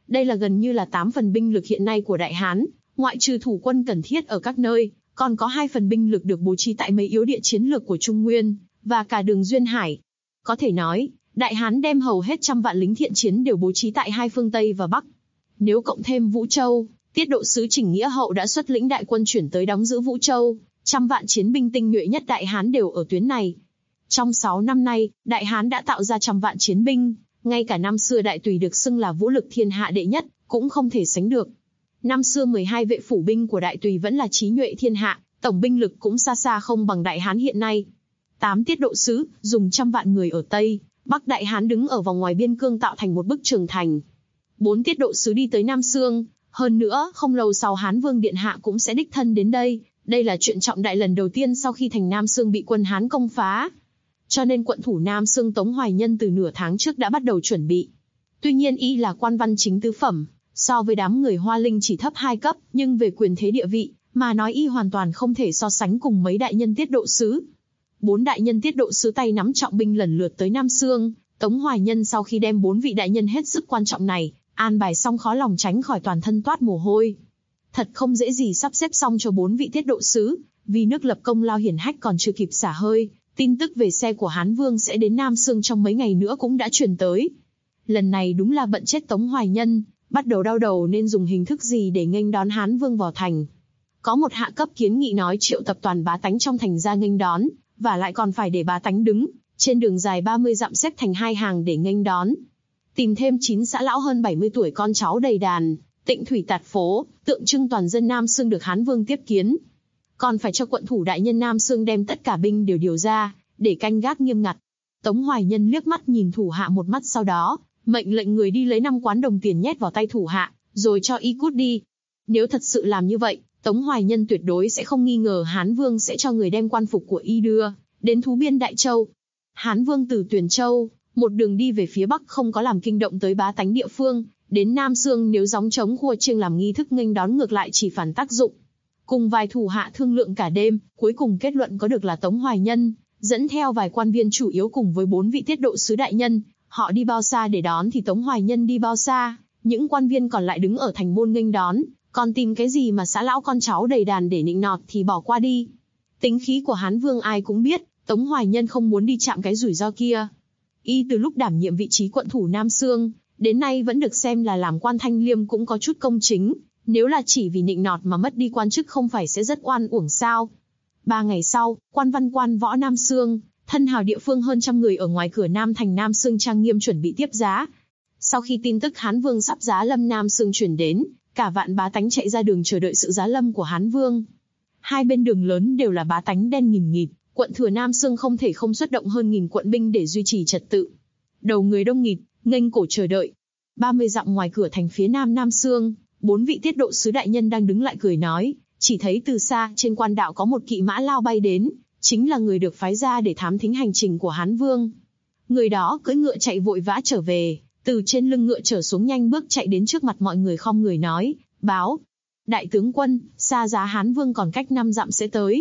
Đây là gần như là 8 phần binh lực hiện nay của Đại Hán, ngoại trừ thủ quân cần thiết ở các nơi, còn có 2 phần binh lực được bố trí tại mấy yếu địa chiến lược của Trung Nguyên, và cả đường Duyên Hải. Có thể nói, Đại Hán đem hầu hết 100 vạn lính thiện chiến đều bố trí tại hai phương Tây và Bắc. Nếu cộng thêm Vũ Châu, tiết độ sứ Trình Nghĩa Hậu đã xuất lĩnh đại quân chuyển tới đóng giữ Vũ Châu, 100 vạn chiến binh tinh nhuệ nhất Đại Hán đều ở tuyến này. Trong 6 năm nay, Đại Hán đã tạo ra 100 vạn chiến binh, ngay cả năm xưa Đại Tùy được xưng là vũ lực thiên hạ đệ nhất, cũng không thể sánh được. Năm xưa 12 vệ phủ binh của Đại Tùy vẫn là trí nhuệ thiên hạ, tổng binh lực cũng xa xa không bằng Đại Hán hiện nay. 8 tiết độ sứ, dùng 100 vạn người ở Tây, Bắc Đại Hán đứng ở vòng ngoài biên cương tạo thành một bức tường thành. 4 tiết độ sứ đi tới Nam Xương, hơn nữa, không lâu sau Hán Vương Điện Hạ cũng sẽ đích thân đến đây. Đây là chuyện trọng đại lần đầu tiên sau khi thành Nam Xương bị quân Hán công phá. Cho nên quận thủ Nam Xương Tống Hoài Nhân từ nửa tháng trước đã bắt đầu chuẩn bị. Tuy nhiên y là quan văn chính tứ phẩm, so với đám người Hoa Linh chỉ thấp 2 cấp, nhưng về quyền thế địa vị, mà nói y hoàn toàn không thể so sánh cùng mấy đại nhân tiết độ sứ. 4 đại nhân tiết độ sứ tay nắm trọng binh lần lượt tới Nam Xương, Tống Hoài Nhân sau khi đem 4 vị đại nhân hết sức quan trọng này, an bài xong khó lòng tránh khỏi toàn thân toát mồ hôi. Thật không dễ gì sắp xếp xong cho 4 vị tiết độ sứ, vì nước lập công lao hiển hách còn chưa kịp xả hơi, tin tức về xe của Hán Vương sẽ đến Nam Xương trong mấy ngày nữa cũng đã truyền tới. Lần này đúng là bận chết Tống Hoài Nhân, bắt đầu đau đầu nên dùng hình thức gì để nghênh đón Hán Vương vào thành. Có một hạ cấp kiến nghị nói triệu tập toàn bá tánh trong thành ra nghênh đón, và lại còn phải để bá tánh đứng trên đường dài 30 dặm xếp thành 2 hàng để nghênh đón. Tìm thêm 9 xã lão hơn 70 tuổi con cháu đầy đàn, tịnh thủy tạt phố, tượng trưng toàn dân Nam Xương được Hán Vương tiếp kiến. Còn phải cho quận thủ đại nhân Nam Xương đem tất cả binh điều ra, để canh gác nghiêm ngặt. Tống Hoài Nhân liếc mắt nhìn thủ hạ một mắt, sau đó mệnh lệnh người đi lấy 5 quán đồng tiền nhét vào tay thủ hạ, rồi cho y cút đi. Nếu thật sự làm như vậy, Tống Hoài Nhân tuyệt đối sẽ không nghi ngờ Hán Vương sẽ cho người đem quan phục của y đưa đến Thú Biên Đại Châu. Hán Vương từ Tuyền Châu, một đường đi về phía Bắc không có làm kinh động tới bá tánh địa phương, đến Nam Xương nếu gióng trống khua chiêng làm nghi thức nghênh đón ngược lại chỉ phản tác dụng. Cùng vài thủ hạ thương lượng cả đêm, cuối cùng kết luận có được là Tống Hoài Nhân dẫn theo vài quan viên chủ yếu cùng với 4 vị tiết độ sứ đại nhân, họ đi bao xa để đón thì Tống Hoài Nhân đi bao xa, những quan viên còn lại đứng ở thành môn nghênh đón, còn tìm cái gì mà xã lão con cháu đầy đàn để nịnh nọt thì bỏ qua đi. Tính khí của Hán Vương ai cũng biết, Tống Hoài Nhân không muốn đi chạm cái rủi ro kia. Y từ lúc đảm nhiệm vị trí quận thủ Nam Xương, đến nay vẫn được xem là làm quan thanh liêm cũng có chút công chính, nếu là chỉ vì nịnh nọt mà mất đi quan chức không phải sẽ rất oan uổng sao. 3 ngày sau, quan văn quan võ Nam Xương, thân hào địa phương hơn 100 người ở ngoài cửa Nam thành Nam Xương trang nghiêm chuẩn bị tiếp giá. Sau khi tin tức Hán Vương sắp giá lâm Nam Xương truyền đến, cả vạn bá tánh chạy ra đường chờ đợi sự giá lâm của Hán Vương. Hai bên đường lớn đều là bá tánh đen nghìn nghịt, quận thừa Nam Xương không thể không xuất động hơn 1000 quận binh để duy trì trật tự. Đầu người đông nghịt, nghênh cổ chờ đợi. 30 dặm ngoài cửa thành phía Nam Nam Xương, 4 vị tiết độ sứ đại nhân đang đứng lại cười nói, chỉ thấy từ xa trên quan đạo có một kỵ mã lao bay đến, chính là người được phái ra để thám thính hành trình của Hán Vương. Người đó cưỡi ngựa chạy vội vã trở về, từ trên lưng ngựa trở xuống nhanh bước chạy đến trước mặt mọi người khom người nói, báo, đại tướng quân, xa giá Hán Vương còn cách 5 dặm sẽ tới.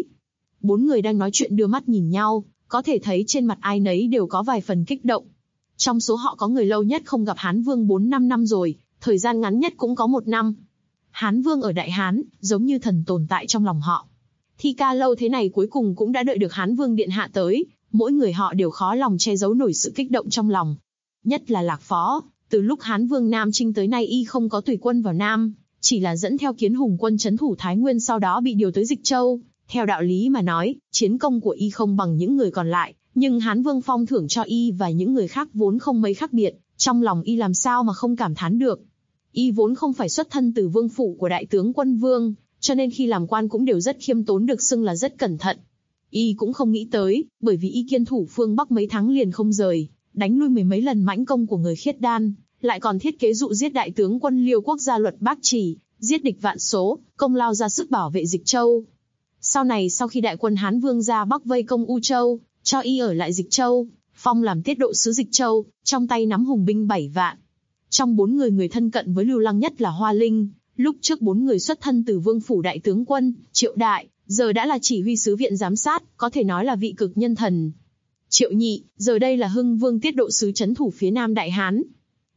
4 người đang nói chuyện đưa mắt nhìn nhau, có thể thấy trên mặt ai nấy đều có vài phần kích động. Trong số họ có người lâu nhất không gặp Hán Vương 4-5 năm rồi, thời gian ngắn nhất cũng có 1 năm. Hán Vương ở Đại Hán, giống như thần tồn tại trong lòng họ. Thi ca lâu thế này cuối cùng cũng đã đợi được Hán Vương Điện Hạ tới, mỗi người họ đều khó lòng che giấu nổi sự kích động trong lòng. Nhất là Lạc Phó, từ lúc Hán Vương Nam Chinh tới nay y không có tùy quân vào Nam, chỉ là dẫn theo Kiến Hùng quân trấn thủ Thái Nguyên sau đó bị điều tới Dịch Châu. Theo đạo lý mà nói, chiến công của y không bằng những người còn lại, nhưng Hán Vương phong thưởng cho y và những người khác vốn không mấy khác biệt, trong lòng y làm sao mà không cảm thán được. Y vốn không phải xuất thân từ vương phủ của đại tướng quân Vương, cho nên khi làm quan cũng đều rất khiêm tốn, được xưng là rất cẩn thận. Y cũng không nghĩ tới, bởi vì y kiên thủ phương Bắc mấy tháng liền không rời, đánh lui 10 mấy lần mãnh công của người Khiết Đan, lại còn thiết kế dụ giết đại tướng quân Liêu Quốc gia Luật Bác Chỉ, giết địch vạn số, công lao ra sức bảo vệ Dịch Châu. Sau này sau khi đại quân Hán Vương ra Bắc vây công U Châu, cho y ở lại Dịch Châu, phong làm tiết độ sứ Dịch Châu, trong tay nắm hùng binh 7 vạn. Trong 4 người, người thân cận với Lưu Lăng nhất là Hoa Linh, lúc trước 4 người xuất thân từ vương phủ đại tướng quân Triệu Đại, giờ đã là chỉ huy sứ viện giám sát, có thể nói là vị cực nhân thần. Triệu Nhị, giờ đây là Hưng Vương tiết độ sứ trấn thủ phía Nam Đại Hán.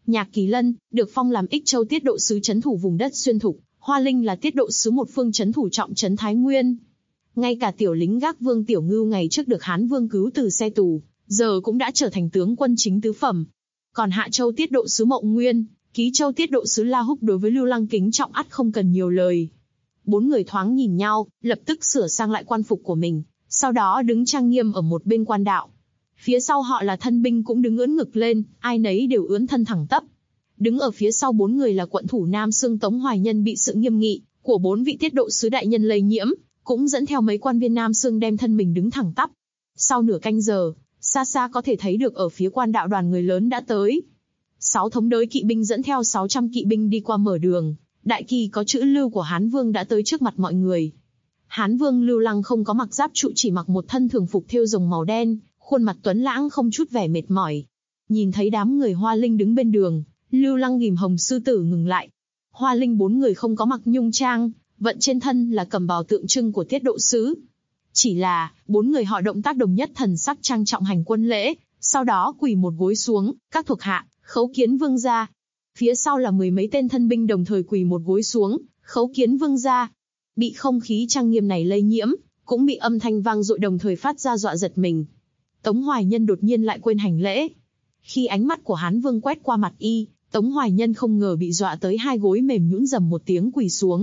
Nhạc Kỳ Lân, được phong làm Ích Châu tiết độ sứ trấn thủ vùng đất xuyên thục, Hoa Linh là tiết độ sứ một phương trấn thủ trọng trấn Thái Nguyên. Ngay cả tiểu lính gác Vương Tiểu Ngưu ngày trước được Hán Vương cứu từ xe tù, giờ cũng đã trở thành tướng quân chính tứ phẩm. Còn Hạ Châu tiết độ sứ Mộng Nguyên, Ký Châu tiết độ sứ La Húc đối với Lưu Lăng kính trọng ắt không cần nhiều lời. Bốn người thoáng nhìn nhau, lập tức sửa sang lại quan phục của mình, sau đó đứng trang nghiêm ở một bên quan đạo. Phía sau họ là thân binh cũng đứng ưỡn ngực lên, ai nấy đều ưỡn thân thẳng tắp. Đứng ở phía sau bốn người là quận thủ Nam Xương Tống Hoài Nhân bị sự nghiêm nghị của bốn vị tiết độ sứ đại nhân lây nhiễm, cũng dẫn theo mấy quan viên Nam Xương đem thân mình đứng thẳng tắp. Sau nửa canh giờ, xa xa có thể thấy được ở phía quan đạo đoàn người lớn đã tới. 6 thống đới kỵ binh dẫn theo 600 kỵ binh đi qua mở đường, đại kỳ có chữ Lưu của Hán Vương đã tới trước mặt mọi người. Hán Vương Lưu Lăng không có mặc giáp trụ, chỉ mặc một thân thường phục thêu rồng màu đen, khuôn mặt tuấn lãng không chút vẻ mệt mỏi. Nhìn thấy đám người Hoa Linh đứng bên đường, Lưu Lăng ghim Hồng Sư Tử ngừng lại. Hoa Linh bốn người không có mặc nhung trang, vận trên thân là cầm bào tượng trưng của tiết độ sứ. Chỉ là, bốn người họ động tác đồng nhất, thần sắc trang trọng hành quân lễ, sau đó quỳ một gối xuống, các thuộc hạ, khấu kiến vương gia. Phía sau là 10 mấy tên thân binh đồng thời quỳ một gối xuống, khấu kiến vương gia. Bị không khí trang nghiêm này lây nhiễm, cũng bị âm thanh vang dội đồng thời phát ra dọa giật mình. Tống Hoài Nhân đột nhiên lại quên hành lễ. Khi ánh mắt của Hán Vương quét qua mặt y, Tống Hoài Nhân không ngờ bị dọa tới hai gối mềm nhũn rầm một tiếng quỳ xuống.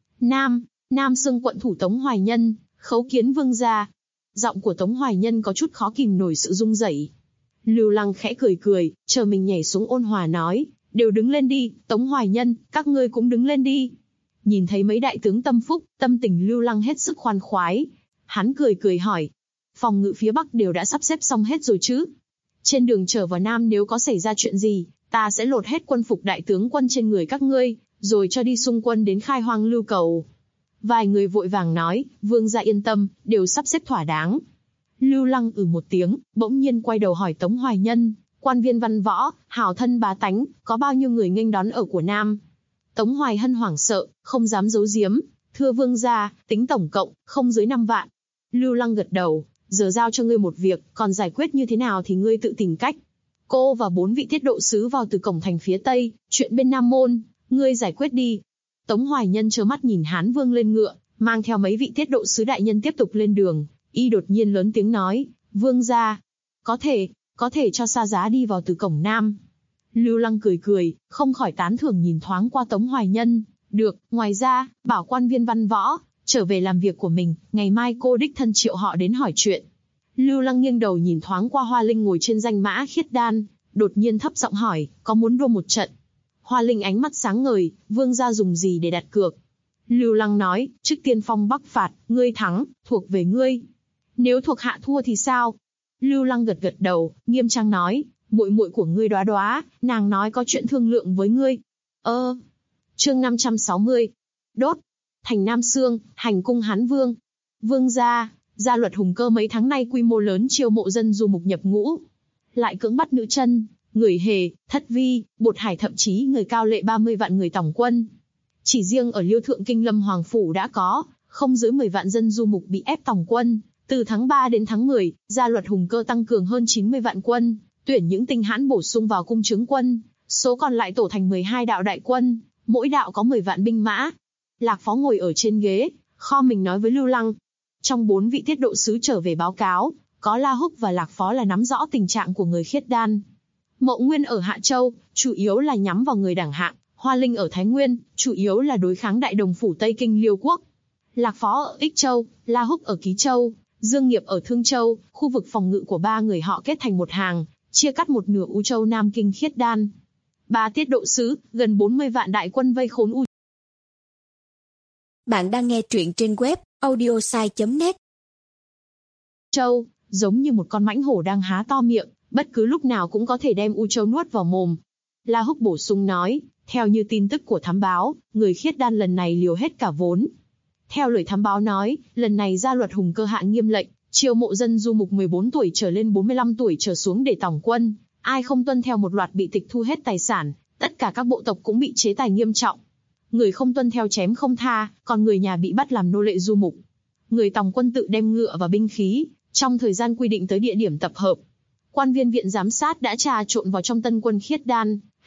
Nam Xương quận thủ Tống Hoài Nhân, khấu kiến vương gia. Giọng của Tống Hoài Nhân có chút khó kìm nổi sự rung rẩy. Lưu Lăng khẽ cười, chờ mình nhảy xuống ôn hòa nói, đều đứng lên đi, Tống Hoài Nhân, các ngươi cũng đứng lên đi. Nhìn thấy mấy đại tướng tâm phúc, tâm tình Lưu Lăng hết sức khoan khoái. Hắn cười hỏi, phòng ngự phía Bắc đều đã sắp xếp xong hết rồi chứ? Trên đường trở vào Nam nếu có xảy ra chuyện gì, ta sẽ lột hết quân phục đại tướng quân trên người các ngươi, rồi cho đi xung quân đến Khai Hoang Lưu Cầu. Vài người vội vàng nói, vương gia yên tâm, đều sắp xếp thỏa đáng. Lưu Lăng một tiếng, bỗng nhiên quay đầu hỏi Tống Hoài Nhân, quan viên văn võ, hảo thân bá tánh, có bao nhiêu người nghênh đón ở của Nam? Tống Hoài Hân hoảng sợ, không dám giấu giếm, thưa vương gia, tính tổng cộng, không dưới 5 vạn. Lưu Lăng gật đầu, giờ giao cho ngươi một việc, còn giải quyết như thế nào thì ngươi tự tìm cách. Cô và 4 vị tiết độ sứ vào từ cổng thành phía Tây, chuyện bên Nam Môn, ngươi giải quyết đi. Tống Hoài Nhân trơ mắt nhìn Hán Vương lên ngựa, mang theo mấy vị tiết độ sứ đại nhân tiếp tục lên đường, y đột nhiên lớn tiếng nói, vương gia, có thể cho xa giá đi vào từ cổng Nam. Lưu Lăng cười, không khỏi tán thưởng nhìn thoáng qua Tống Hoài Nhân, được, ngoài ra, bảo quan viên văn võ, trở về làm việc của mình, ngày mai cô đích thân triệu họ đến hỏi chuyện. Lưu Lăng nghiêng đầu nhìn thoáng qua Hoa Linh ngồi trên danh mã khiết đan, đột nhiên thấp giọng hỏi, có muốn đua một trận? Hoa Linh ánh mắt sáng ngời, vương gia dùng gì để đặt cược? Lưu Lăng nói, trước tiên phong Bắc phạt, ngươi thắng, thuộc về ngươi. Nếu thuộc hạ thua thì sao? Lưu Lăng gật đầu, nghiêm trang nói, muội muội của ngươi Đoá, nàng nói có chuyện thương lượng với ngươi. Chương 560. Đốt. Thành Nam Xương, hành cung Hán Vương. Vương gia luật Hùng Cơ mấy tháng nay quy mô lớn chiêu mộ dân du mục nhập ngũ. Lại cưỡng bắt nữ chân, người Hề, Thất Vi, Bột Hải, thậm chí người Cao Lệ 30 vạn người tổng quân. Chỉ riêng ở Liêu Thượng Kinh Lâm Hoàng Phủ đã có, không dưới 10 vạn dân du mục bị ép tổng quân. Từ tháng 3 đến tháng 10, gia luật Hùng Cơ tăng cường hơn 90 vạn quân, tuyển những tinh hãn bổ sung vào cung trướng quân, số còn lại tổ thành 12 đạo đại quân, mỗi đạo có 10 vạn binh mã. Lạc Phó ngồi ở trên ghế, kho mình nói với Lưu Lăng. Trong 4 vị tiết độ sứ trở về báo cáo, có La Húc và Lạc Phó là nắm rõ tình trạng của người khiết đan. Mộng Nguyên ở Hạ Châu, chủ yếu là nhắm vào người đẳng hạng, Hoa Linh ở Thái Nguyên, chủ yếu là đối kháng đại đồng phủ Tây Kinh Liêu Quốc. Lạc Phó ở Ích Châu, La Húc ở Ký Châu, Dương Nghiệp ở Thương Châu, khu vực phòng ngự của 3 người họ kết thành một hàng, chia cắt một nửa U Châu Nam Kinh khiết đan. 3 tiết độ sứ, gần 40 vạn đại quân vây khốn U Bạn đang nghe truyện trên web audiosai.net. Châu, giống như một con mãnh hổ đang há to miệng, bất cứ lúc nào cũng có thể đem U Châu nuốt vào mồm. La Húc bổ sung nói, theo như tin tức của thám báo, người khiết đan lần này liều hết cả vốn. Theo lời thám báo nói, lần này gia luật Hùng Cơ hạ nghiêm lệnh, chiêu mộ dân du mục 14 tuổi trở lên 45 tuổi trở xuống để tổng quân, ai không tuân theo một loạt bị tịch thu hết tài sản, tất cả các bộ tộc cũng bị chế tài nghiêm trọng. Người không tuân theo chém không tha, còn người nhà bị bắt làm nô lệ du mục. Người tổng quân tự đem ngựa và binh khí, trong thời gian quy định tới địa điểm tập hợp. Quan viên viện giám sát đã trà trộn vào trong tân quân khiết đan,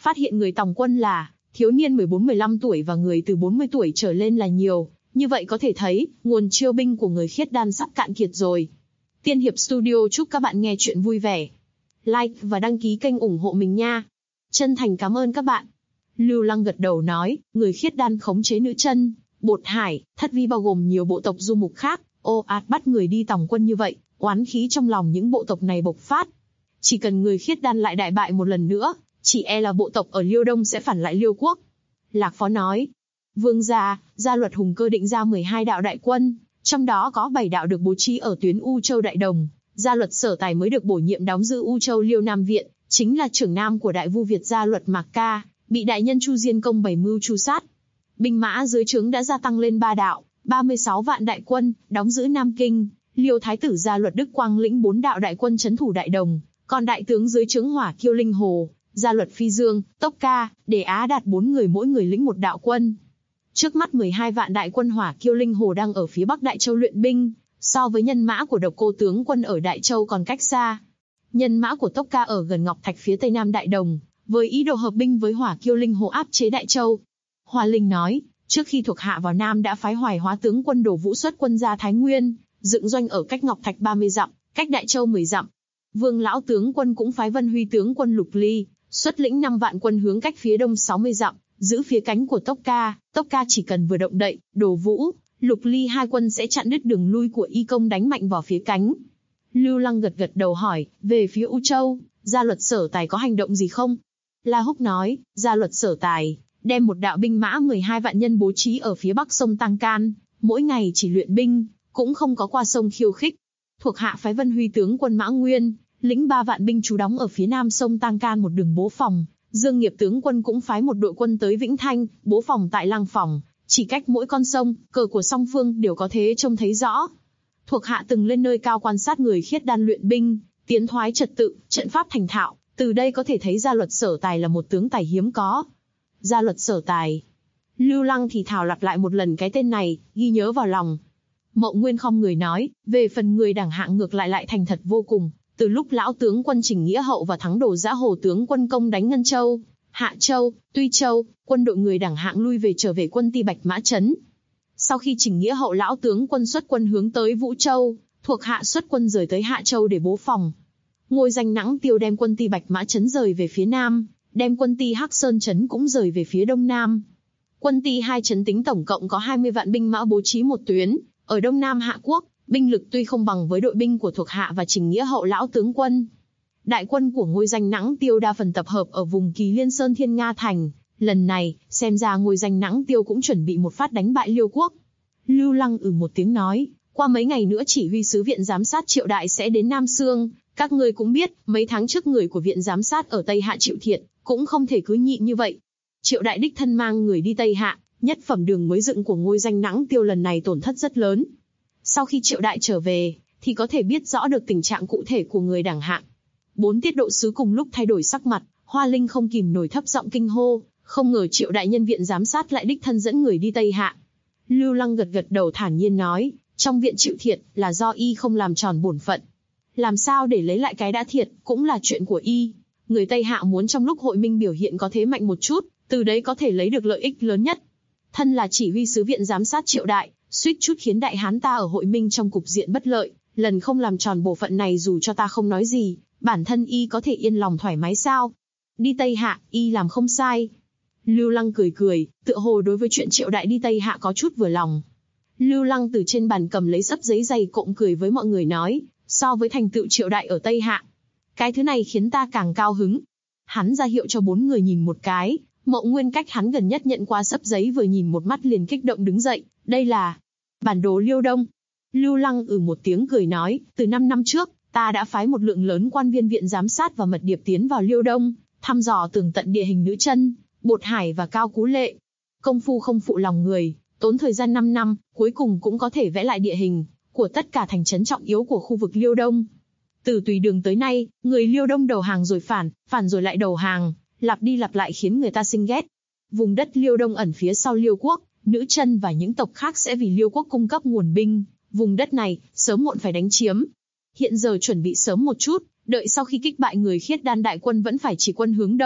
phát hiện người tòng quân là thiếu niên 14-15 tuổi và người từ 40 tuổi trở lên là nhiều. Như vậy có thể thấy, nguồn chiêu binh của người khiết đan sắp cạn kiệt rồi. Tiên Hiệp Studio chúc các bạn nghe chuyện vui vẻ. Like và đăng ký kênh ủng hộ mình nha. Chân thành cảm ơn các bạn. Lưu Lăng gật đầu nói, người khiết đan khống chế nữ chân, Bột Hải, Thất Vi bao gồm nhiều bộ tộc du mục khác, ồ ạt bắt người đi tòng quân như vậy, oán khí trong lòng những bộ tộc này bộc phát. Chỉ cần người khiết đan lại đại bại một lần nữa, chỉ e là bộ tộc ở Liêu Đông sẽ phản lại Liêu Quốc. Lạc Phó nói, Vương gia luật Hùng Cơ định ra 12 đạo đại quân, trong đó có 7 đạo được bố trí ở tuyến U Châu Đại Đồng, gia luật Sở Tài mới được bổ nhiệm đóng giữ U Châu Liêu Nam Viện, chính là trưởng nam của đại vu Việt gia luật Mạc Ca, bị đại nhân Chu Diên Công bày mưu tru sát. Binh mã dưới trướng đã gia tăng lên 3 đạo, 36 vạn đại quân, đóng giữ Nam Kinh. Liêu Thái tử gia luật Đức Quang lĩnh 4 đạo đại quân trấn thủ Đại Đồng, còn đại tướng dưới trướng Hỏa Kiêu Linh Hồ, gia luật Phi Dương, Tốc Ca, Đề Á Đạt 4 người mỗi người lĩnh một đạo quân. Trước mắt 12 vạn đại quân Hỏa Kiêu Linh Hồ đang ở phía Bắc Đại Châu luyện binh, so với nhân mã của Độc Cô tướng quân ở Đại Châu còn cách xa. Nhân mã của Tốc Ca ở gần Ngọc Thạch phía tây nam Đại Đồng, với ý đồ hợp binh với Hỏa Kiêu Linh Hồ áp chế Đại Châu. Hoa Linh nói, trước khi thuộc hạ vào Nam đã phái Hoài Hóa tướng quân Đổ Vũ xuất quân ra Thái Nguyên, dựng doanh ở cách Ngọc Thạch 30 dặm, cách Đại Châu 10 dặm. Vương lão tướng quân cũng phái Vân Huy tướng quân Lục Ly, xuất lĩnh 5 vạn quân hướng cách phía đông 60 dặm, giữ phía cánh của Tốc Ca. Tốc Ca chỉ cần vừa động đậy, Đổ Vũ, Lục Ly hai quân sẽ chặn đứt đường lui của Y Công đánh mạnh vào phía cánh. Lưu Lăng gật đầu hỏi, về phía U Châu, gia luật Sở Tài có hành động gì không? La Húc nói, gia luật Sở Tài đem một đạo binh mã 12 vạn nhân bố trí ở phía bắc sông Tăng Can, mỗi ngày chỉ luyện binh, cũng không có qua sông khiêu khích. Thuộc hạ phái Vân Huy tướng quân Mã Nguyên, lĩnh 3 vạn binh trú đóng ở phía nam sông Tăng Can một đường bố phòng. Dương Nghiệp tướng quân cũng phái một đội quân tới Vĩnh Thanh, bố phòng tại Lăng Phòng, chỉ cách mỗi con sông, cờ của song phương đều có thể trông thấy rõ. Thuộc hạ từng lên nơi cao quan sát người khiết đan luyện binh, tiến thoái trật tự, trận pháp thành thạo, từ đây có thể thấy gia luật Sở Tài là một tướng tài hiếm có. Gia luật Sở Tài. Lưu Lăng thì thảo lặp lại một lần cái tên này, ghi nhớ vào lòng. Mậu Nguyên không người nói, về phần người đẳng hạng ngược lại thành thật vô cùng. Từ lúc lão tướng quân Trình Nghĩa Hậu và thắng đồ Dã Hồ tướng quân công đánh Ngân Châu, Hạ Châu, Tuy Châu, quân đội người đẳng hạng lui về trở về quân ti Bạch Mã Trấn. Sau khi Trình Nghĩa Hậu lão tướng quân xuất quân hướng tới Vũ Châu, thuộc hạ xuất quân rời tới Hạ Châu để bố phòng. Ngôi Danh Nãng Tiêu đem quân ti Bạch Mã Trấn rời về phía nam, đem quân ti Hắc Sơn Trấn cũng rời về phía đông nam. Quân ti hai trấn tính tổng cộng có 20 vạn binh mã bố trí một tuyến, ở đông nam Hạ Quốc, binh lực tuy không bằng với đội binh của thuộc hạ và Trình Nghĩa Hậu lão tướng quân. Đại quân của Ngôi Danh Nãng Tiêu đa phần tập hợp ở vùng Kỳ Liên Sơn Thiên Nga Thành, lần này, xem ra Ngôi Danh Nãng Tiêu cũng chuẩn bị một phát đánh bại Liêu Quốc. Lưu Lăng một tiếng nói, qua mấy ngày nữa chỉ huy sứ viện giám sát Triệu Đại sẽ đến Nam Sương, các ngươi cũng biết, mấy tháng trước người của viện giám sát ở Tây Hạ chịu thiệt, cũng không thể cứ nhịn như vậy. Triệu Đại đích thân mang người đi Tây Hạ, nhất phẩm đường mới dựng của Ngôi Danh Nãng Tiêu lần này tổn thất rất lớn. Sau khi Triệu Đại trở về, thì có thể biết rõ được tình trạng cụ thể của người đẳng hạng. 4 tiết độ sứ cùng lúc thay đổi sắc mặt, Hoa Linh không kìm nổi thấp giọng kinh hô, không ngờ Triệu Đại nhân viện giám sát lại đích thân dẫn người đi Tây Hạ. Lưu Lăng gật đầu thản nhiên nói, trong viện chịu thiệt là do y không làm tròn bổn phận. Làm sao để lấy lại cái đã thiệt, cũng là chuyện của y. Người Tây Hạ muốn trong lúc hội minh biểu hiện có thế mạnh một chút, từ đấy có thể lấy được lợi ích lớn nhất. Thân là chỉ huy sứ viện giám sát Triệu Đại, suýt chút khiến Đại Hán ta ở hội minh trong cục diện bất lợi, lần không làm tròn bổn phận này dù cho ta không nói gì, bản thân y có thể yên lòng thoải mái sao? Đi Tây Hạ, y làm không sai. Lưu Lăng cười, tựa hồ đối với chuyện Triệu Đại đi Tây Hạ có chút vừa lòng. Lưu Lăng từ trên bàn cầm lấy sấp giấy dày cộm cười với mọi người nói, so với thành tựu Triệu Đại ở Tây Hạ, cái thứ này khiến ta càng cao hứng. Hắn ra hiệu cho 4 người nhìn một cái, Mậu Nguyên cách hắn gần nhất nhận qua sấp giấy vừa nhìn một mắt liền kích động đứng dậy, đây là bản đồ Liêu Đông. Lưu Lăng một tiếng cười nói, từ 5 năm trước, ta đã phái một lượng lớn quan viên viện giám sát và mật điệp tiến vào Liêu Đông, thăm dò tường tận địa hình Nữ Chân, Bột Hải và Cao Cú Lệ. Công phu không phụ lòng người, tốn thời gian 5 năm, cuối cùng cũng có thể vẽ lại địa hình của tất cả thành trấn trọng yếu của khu vực Liêu Đông. Từ Tùy Đường tới nay, người Liêu Đông đầu hàng rồi phản rồi lại đầu hàng, lặp đi lặp lại khiến người ta sinh ghét. Vùng đất Liêu Đông ẩn phía sau Liêu Quốc, Nữ Chân và những tộc khác sẽ vì Liêu Quốc cung cấp nguồn binh, vùng đất này sớm muộn phải đánh chiếm. Hiện giờ chuẩn bị sớm một chút, đợi sau khi kích bại người khiết đan đại quân vẫn phải chỉ quân hướng đông,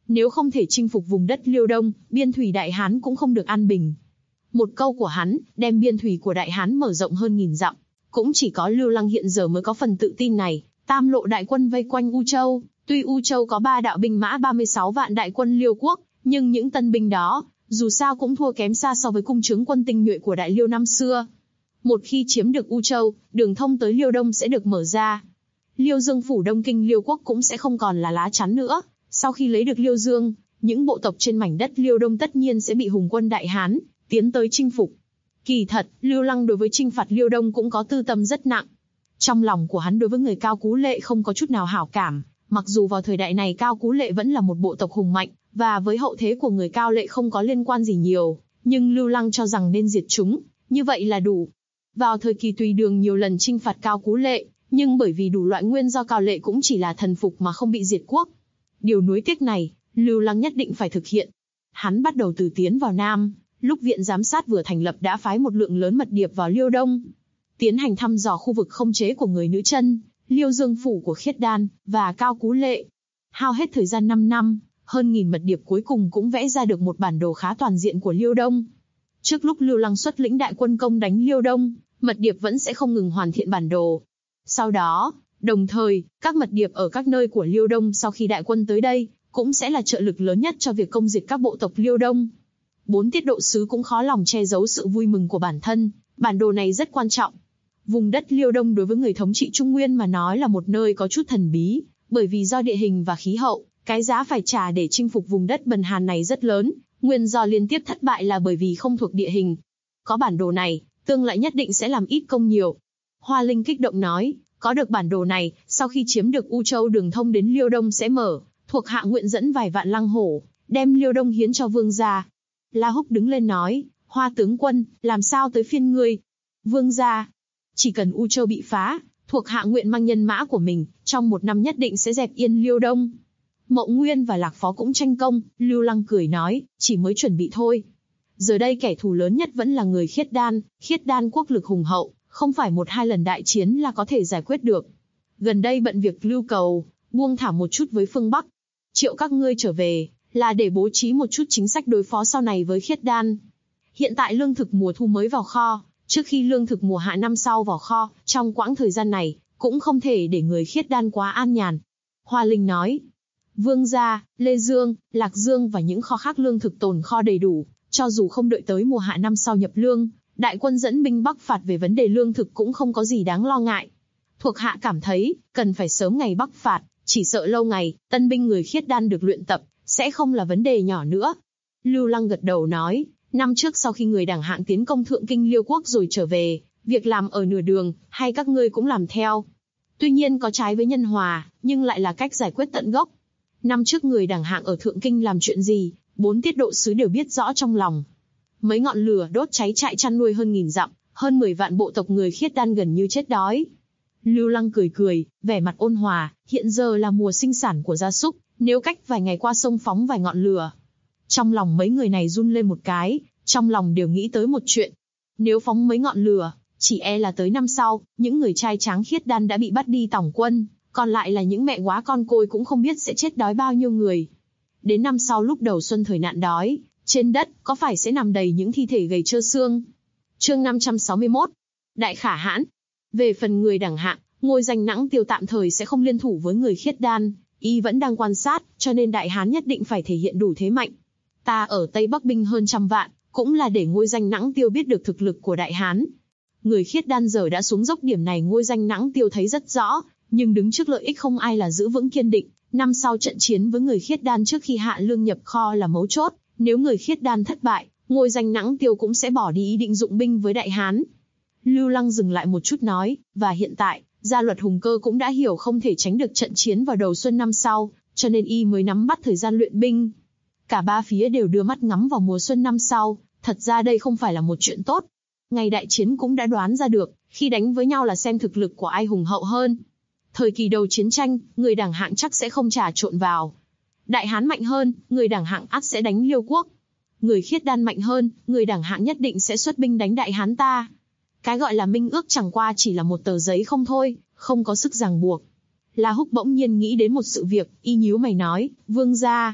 Nếu không thể chinh phục vùng đất Liêu Đông, biên thủy Đại Hán cũng không được an bình. Một câu của hắn, đem biên thủy của Đại Hán mở rộng hơn 1000 dặm. Cũng chỉ có Lưu Lăng hiện giờ mới có phần tự tin này. Tam lộ đại quân vây quanh U Châu, tuy U Châu có 3 đạo binh mã 36 vạn đại quân Liêu quốc, nhưng những tân binh đó, dù sao cũng thua kém xa so với cung trướng quân tinh nhuệ của Đại Liêu năm xưa. Một khi chiếm được U Châu, đường thông tới Liêu Đông sẽ được mở ra. Liêu Dương phủ Đông Kinh Liêu quốc cũng sẽ không còn là lá chắn nữa. Sau khi lấy được Liêu Dương, những bộ tộc trên mảnh đất Liêu Đông tất nhiên sẽ bị hùng quân Đại Hán tiến tới chinh phục. Kỳ thật, Lưu Lăng đối với chinh phạt Liêu Đông cũng có tư tâm rất nặng. Trong lòng của hắn đối với người Cao Cú Lệ không có chút nào hảo cảm, mặc dù vào thời đại này Cao Cú Lệ vẫn là một bộ tộc hùng mạnh, và với hậu thế của người Cao Lệ không có liên quan gì nhiều, nhưng Lưu Lăng cho rằng nên diệt chúng, như vậy là đủ. Vào thời kỳ Tùy Đường nhiều lần chinh phạt Cao Cú Lệ, nhưng bởi vì đủ loại nguyên do Cao Lệ cũng chỉ là thần phục mà không bị diệt quốc. Điều nuối tiếc này, Lưu Lăng nhất định phải thực hiện. Hắn bắt đầu từ tiến vào Nam, lúc viện giám sát vừa thành lập đã phái một lượng lớn mật điệp vào Liêu Đông, tiến hành thăm dò khu vực không chế của người nữ chân, Liêu Dương phủ của Khiết Đan và Cao Cú Lệ. Hao hết thời gian 5 năm, hơn 1000 mật điệp cuối cùng cũng vẽ ra được một bản đồ khá toàn diện của Liêu Đông. Trước lúc Lưu Lăng xuất lĩnh đại quân công đánh Liêu Đông, mật điệp vẫn sẽ không ngừng hoàn thiện bản đồ. Sau đó, đồng thời, các mật điệp ở các nơi của Liêu Đông sau khi đại quân tới đây, cũng sẽ là trợ lực lớn nhất cho việc công diệt các bộ tộc Liêu Đông. 4 tiết độ sứ cũng khó lòng che giấu sự vui mừng của bản thân, bản đồ này rất quan trọng. Vùng đất Liêu Đông đối với người thống trị Trung Nguyên mà nói là một nơi có chút thần bí, bởi vì do địa hình và khí hậu, cái giá phải trả để chinh phục vùng đất bần hàn này rất lớn, nguyên do liên tiếp thất bại là bởi vì không thuộc địa hình. Có bản đồ này, tương lại nhất định sẽ làm ít công nhiều. Hoa Linh kích động nói, có được bản đồ này, sau khi chiếm được U Châu đường thông đến Liêu Đông sẽ mở, thuộc hạ nguyện dẫn vài vạn lăng hổ, đem Liêu Đông hiến cho vương gia. La Húc đứng lên nói, Hoa tướng quân, làm sao tới phiên ngươi? Vương gia, chỉ cần U Châu bị phá, thuộc hạ nguyện mang nhân mã của mình, trong 1 năm nhất định sẽ dẹp yên Liêu Đông. Mậu Nguyên và Lạc Phó cũng tranh công, Lưu Lăng cười nói, chỉ mới chuẩn bị thôi. Giờ đây kẻ thù lớn nhất vẫn là người Khiết Đan quốc lực hùng hậu, không phải 1-2 lần đại chiến là có thể giải quyết được. Gần đây bận việc lưu cầu, buông thả một chút với phương Bắc. Triệu các ngươi trở về, là để bố trí một chút chính sách đối phó sau này với Khiết Đan. Hiện tại lương thực mùa thu mới vào kho, trước khi lương thực mùa hạ năm sau vào kho, trong quãng thời gian này, cũng không thể để người Khiết Đan quá an nhàn. Hoa Linh nói, Vương gia, Lê Dương, Lạc Dương và những kho khác lương thực tồn kho đầy đủ, cho dù không đợi tới mùa hạ năm sau nhập lương, đại quân dẫn binh bắc phạt về vấn đề lương thực cũng không có gì đáng lo ngại. Thuộc hạ cảm thấy, cần phải sớm ngày bắc phạt, chỉ sợ lâu ngày, tân binh người Khiết Đan được luyện tập, sẽ không là vấn đề nhỏ nữa. Lưu Lăng gật đầu nói, năm trước sau khi người Đảng Hạng tiến công Thượng Kinh Liêu quốc rồi trở về, việc làm ở nửa đường, hay các ngươi cũng làm theo. Tuy nhiên có trái với nhân hòa, nhưng lại là cách giải quyết tận gốc. Năm trước người Đảng Hạng ở Thượng Kinh làm chuyện gì, 4 tiết độ sứ đều biết rõ trong lòng. Mấy ngọn lửa đốt cháy trại chăn nuôi hơn 1000 dặm, hơn 10 vạn bộ tộc người Khiết Đan gần như chết đói. Lưu Lăng cười cười, vẻ mặt ôn hòa, hiện giờ là mùa sinh sản của gia súc, nếu cách vài ngày qua sông phóng vài ngọn lửa. Trong lòng mấy người này run lên một cái, trong lòng đều nghĩ tới một chuyện. Nếu phóng mấy ngọn lửa, chỉ e là tới năm sau, những người trai tráng Khiết Đan đã bị bắt đi tòng quân, còn lại là những mẹ quá con côi cũng không biết sẽ chết đói bao nhiêu người. Đến năm sau lúc đầu xuân thời nạn đói, trên đất có phải sẽ nằm đầy những thi thể gầy trơ xương. Chương 561. Đại Khả Hãn. Về phần người Đảng Hạng, ngôi danh Nãng Tiêu tạm thời sẽ không liên thủ với người Khiết Đan, y vẫn đang quan sát, cho nên Đại Hán nhất định phải thể hiện đủ thế mạnh. Ta ở Tây Bắc binh hơn 100 vạn, cũng là để ngôi danh Nãng Tiêu biết được thực lực của Đại Hán. Người Khiết Đan giờ đã xuống dốc, điểm này ngôi danh Nãng Tiêu thấy rất rõ, nhưng đứng trước lợi ích không ai là giữ vững kiên định. Năm sau trận chiến với người Khiết Đan trước khi hạ lương nhập kho là mấu chốt, nếu người Khiết Đan thất bại, ngôi danh Nãng Tiêu cũng sẽ bỏ đi ý định dụng binh với Đại Hán. Lưu Lăng dừng lại một chút nói, và hiện tại, Gia Luật Hùng Cơ cũng đã hiểu không thể tránh được trận chiến vào đầu xuân năm sau, cho nên y mới nắm bắt thời gian luyện binh. Cả ba phía đều đưa mắt ngắm vào mùa xuân năm sau, thật ra đây không phải là một chuyện tốt. Ngày đại chiến cũng đã đoán ra được, khi đánh với nhau là xem thực lực của ai hùng hậu hơn. Thời kỳ đầu chiến tranh, người Đảng Hạng chắc sẽ không trà trộn vào. Đại Hán mạnh hơn, người Đảng Hạng ắt sẽ đánh Liêu quốc. Người Khiết Đan mạnh hơn, người Đảng Hạng nhất định sẽ xuất binh đánh Đại Hán ta. Cái gọi là minh ước chẳng qua chỉ là một tờ giấy không thôi, không có sức ràng buộc. La Húc bỗng nhiên nghĩ đến một sự việc, y nhíu mày nói, Vương gia,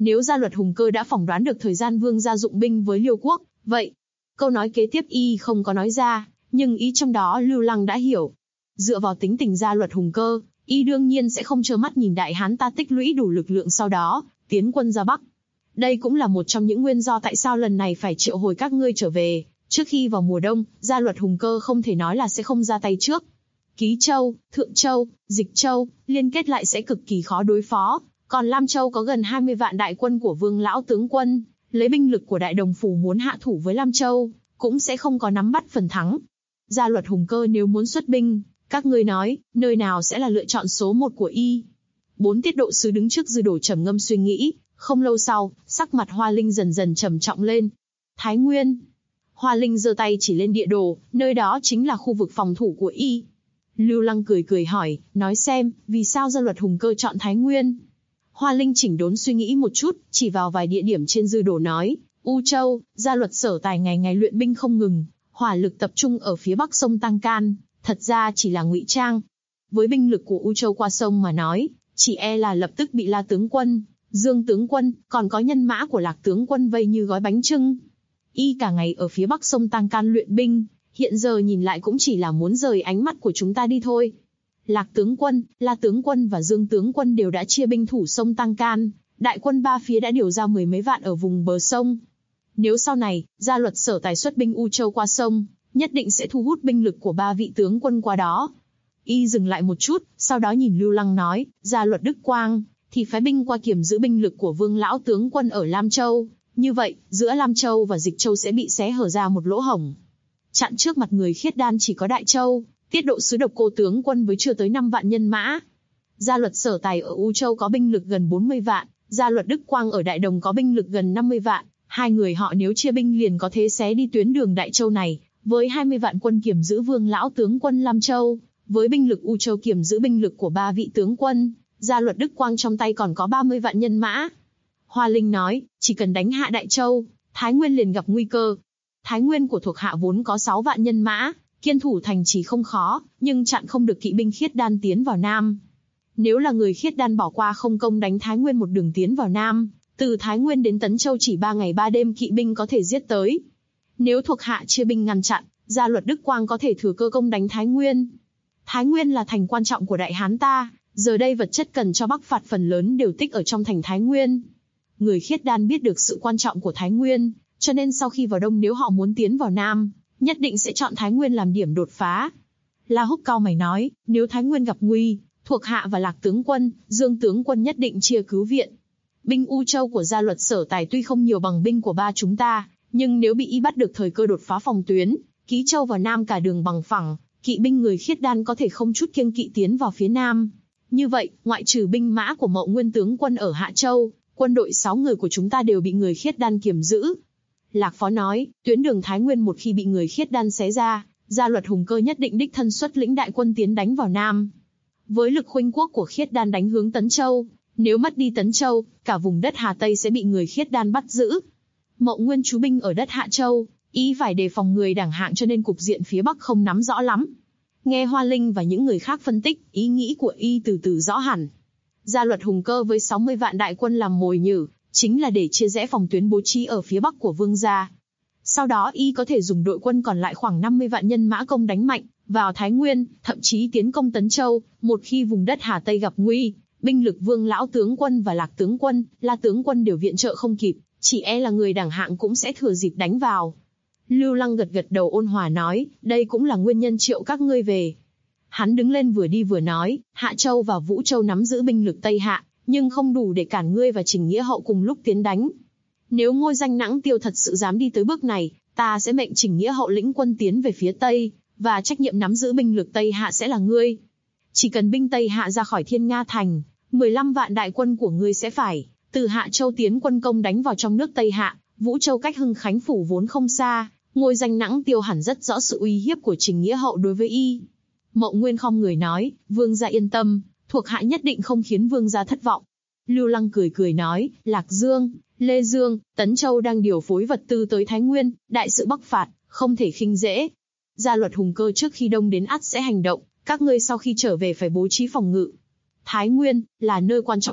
Nếu Gia Luật Hùng Cơ đã phỏng đoán được thời gian Vương gia dụng binh với Liêu quốc, vậy câu nói kế tiếp y không có nói ra, nhưng ý trong đó Lưu Lăng đã hiểu. Dựa vào tính tình Gia Luật Hùng Cơ, y đương nhiên sẽ không trơ mắt nhìn Đại Hán ta tích lũy đủ lực lượng sau đó tiến quân ra Bắc. Đây cũng là một trong những nguyên do tại sao lần này phải triệu hồi các ngươi trở về. Trước khi vào mùa đông, Gia Luật Hùng Cơ không thể nói là sẽ không ra tay trước. Ký Châu, Thượng Châu, Dịch Châu, liên kết lại sẽ cực kỳ khó đối phó. Còn Lam Châu có gần 20 vạn đại quân của Vương lão tướng quân, lấy binh lực của Đại Đồng phủ muốn hạ thủ với Lam Châu, cũng sẽ không có nắm bắt phần thắng. Gia Luật Hùng Cơ nếu muốn xuất binh, các ngươi nói, nơi nào sẽ là lựa chọn số 1 của y? 4 tiết độ sứ đứng trước dư đồ trầm ngâm suy nghĩ, không lâu sau, sắc mặt Hoa Linh dần dần trầm trọng lên. Thái Nguyên. Hoa Linh giơ tay chỉ lên địa đồ, nơi đó chính là khu vực phòng thủ của y. Lưu Lăng cười cười hỏi, nói xem, vì sao Gia Luật Hùng Cơ chọn Thái Nguyên? Hoa Linh chỉnh đốn suy nghĩ một chút, chỉ vào vài địa điểm trên dư đồ nói, U Châu, Gia Luật Sở Tài ngày ngày luyện binh không ngừng, hỏa lực tập trung ở phía bắc sông Tăng Can, thật ra chỉ là ngụy trang. Với binh lực của U Châu qua sông mà nói, chỉ e là lập tức bị La tướng quân, Dương tướng quân, còn có nhân mã của Lạc tướng quân vây như gói bánh chưng. Y cả ngày ở phía bắc sông Tăng Can luyện binh, hiện giờ nhìn lại cũng chỉ là muốn rời ánh mắt của chúng ta đi thôi. Lạc tướng quân, La tướng quân và Dương tướng quân đều đã chia binh thủ sông Tăng Can, đại quân ba phía đã điều ra 10 mấy vạn ở vùng bờ sông. Nếu sau này, Gia Luật Sở Tài xuất binh U Châu qua sông, nhất định sẽ thu hút binh lực của 3 vị tướng quân qua đó. Y dừng lại một chút, sau đó nhìn Lưu Lăng nói, Gia Luật Đức Quang, thì phái binh qua kiểm giữ binh lực của Vương lão tướng quân ở Lam Châu. Như vậy, giữa Lam Châu và Dịch Châu sẽ bị xé hở ra một lỗ hổng. Chặn trước mặt người khiết đan chỉ có Đại Châu, tiết độ sứ Độc Cô tướng quân với chưa tới 5 vạn nhân mã. Gia Luật Sở Tài ở U Châu có binh lực gần 40 vạn, Gia Luật Đức Quang ở Đại Đồng có binh lực gần 50 vạn. Hai người họ nếu chia binh liền có thế xé đi tuyến đường Đại Châu này, với 20 vạn quân kiểm giữ Vương lão tướng quân Lam Châu, với binh lực U Châu kiểm giữ binh lực của 3 vị tướng quân, Gia Luật Đức Quang trong tay còn có 30 vạn nhân mã. Hoa Linh nói, chỉ cần đánh hạ Đại Châu, Thái Nguyên liền gặp nguy cơ. Thái Nguyên của thuộc hạ vốn có 6 vạn nhân mã, kiên thủ thành trì không khó, nhưng chặn không được kỵ binh khiết đan tiến vào Nam. Nếu là người khiết đan bỏ qua không công đánh Thái Nguyên một đường tiến vào Nam, từ Thái Nguyên đến Tấn Châu chỉ 3 ngày 3 đêm kỵ binh có thể giết tới. Nếu thuộc hạ chia binh ngăn chặn, Gia Luật Đức Quang có thể thừa cơ công đánh Thái Nguyên. Thái Nguyên là thành quan trọng của Đại Hán ta, giờ đây vật chất cần cho Bắc phạt phần lớn đều tích ở trong thành Thái Nguyên. Người khiết đan biết được sự quan trọng của Thái Nguyên, cho nên sau khi vào Đông nếu họ muốn tiến vào Nam, nhất định sẽ chọn Thái Nguyên làm điểm đột phá. La Húc cau mày nói, nếu Thái Nguyên gặp nguy, thuộc hạ và Lạc tướng quân, Dương tướng quân nhất định chia cứu viện. Binh U Châu của Gia Luật Sở Tài tuy không nhiều bằng binh của ba chúng ta, nhưng nếu bị y bắt được thời cơ đột phá phòng tuyến, Ký Châu vào Nam cả đường bằng phẳng, kỵ binh người khiết đan có thể không chút kiêng kỵ tiến vào phía Nam. Như vậy, ngoại trừ binh mã của Mậu Nguyên tướng quân ở Hạ Châu, quân đội 6 người của chúng ta đều bị người khiết đan kiềm giữ. Lạc Phó nói, tuyến đường Thái Nguyên một khi bị người khiết đan xé ra, Gia Luật Hùng Cơ nhất định đích thân xuất lĩnh đại quân tiến đánh vào Nam. Với lực khuynh quốc của khiết đan đánh hướng Tấn Châu, nếu mất đi Tấn Châu, cả vùng đất Hà Tây sẽ bị người khiết đan bắt giữ. Mậu Nguyên trú binh ở đất Hạ Châu, y phải đề phòng người đảng hạng cho nên cục diện phía Bắc không nắm rõ lắm. Nghe Hoa Linh và những người khác phân tích, ý nghĩ của y từ từ rõ hẳn. Gia Luật Hùng Cơ với 60 vạn đại quân làm mồi nhử, chính là để chia rẽ phòng tuyến bố trí ở phía Bắc của Vương gia. Sau đó y có thể dùng đội quân còn lại khoảng 50 vạn nhân mã công đánh mạnh vào Thái Nguyên, thậm chí tiến công Tấn Châu. Một khi vùng đất Hà Tây gặp nguy, binh lực Vương lão tướng quân và Lạc tướng quân, La tướng quân đều viện trợ không kịp, chỉ e là người đảng hạng cũng sẽ thừa dịp đánh vào. Lưu Lăng gật gật đầu ôn hòa nói, đây cũng là nguyên nhân triệu các ngươi về. Hắn đứng lên vừa đi vừa nói, Hạ Châu và Vũ Châu nắm giữ binh lực Tây Hạ, nhưng không đủ để cản ngươi và Trình Nghĩa Hậu cùng lúc tiến đánh. Nếu Ngôi Danh Nãng Tiêu thật sự dám đi tới bước này, ta sẽ mệnh Trình Nghĩa Hậu lĩnh quân tiến về phía Tây, và trách nhiệm nắm giữ binh lực Tây Hạ sẽ là ngươi. Chỉ cần binh Tây Hạ ra khỏi Thiên Nga Thành, 15 vạn đại quân của ngươi sẽ phải từ Hạ Châu tiến quân công đánh vào trong nước Tây Hạ. Vũ Châu cách Hưng Khánh phủ vốn không xa, Ngôi Danh Nãng Tiêu hẳn rất rõ sự uy hiếp của Trình Nghĩa Hậu đối với y. Mậu Nguyên khom người nói, Vương gia yên tâm, thuộc hạ nhất định không khiến Vương gia thất vọng. Lưu Lăng cười cười nói, Lạc Dương, Lê Dương, Tấn Châu đang điều phối vật tư tới Thái Nguyên, đại sự Bắc phạt, không thể khinh dễ. Gia Luật Hùng Cơ trước khi Đông đến ắt sẽ hành động, các ngươi sau khi trở về phải bố trí phòng ngự. Thái Nguyên là nơi quan trọng nhất,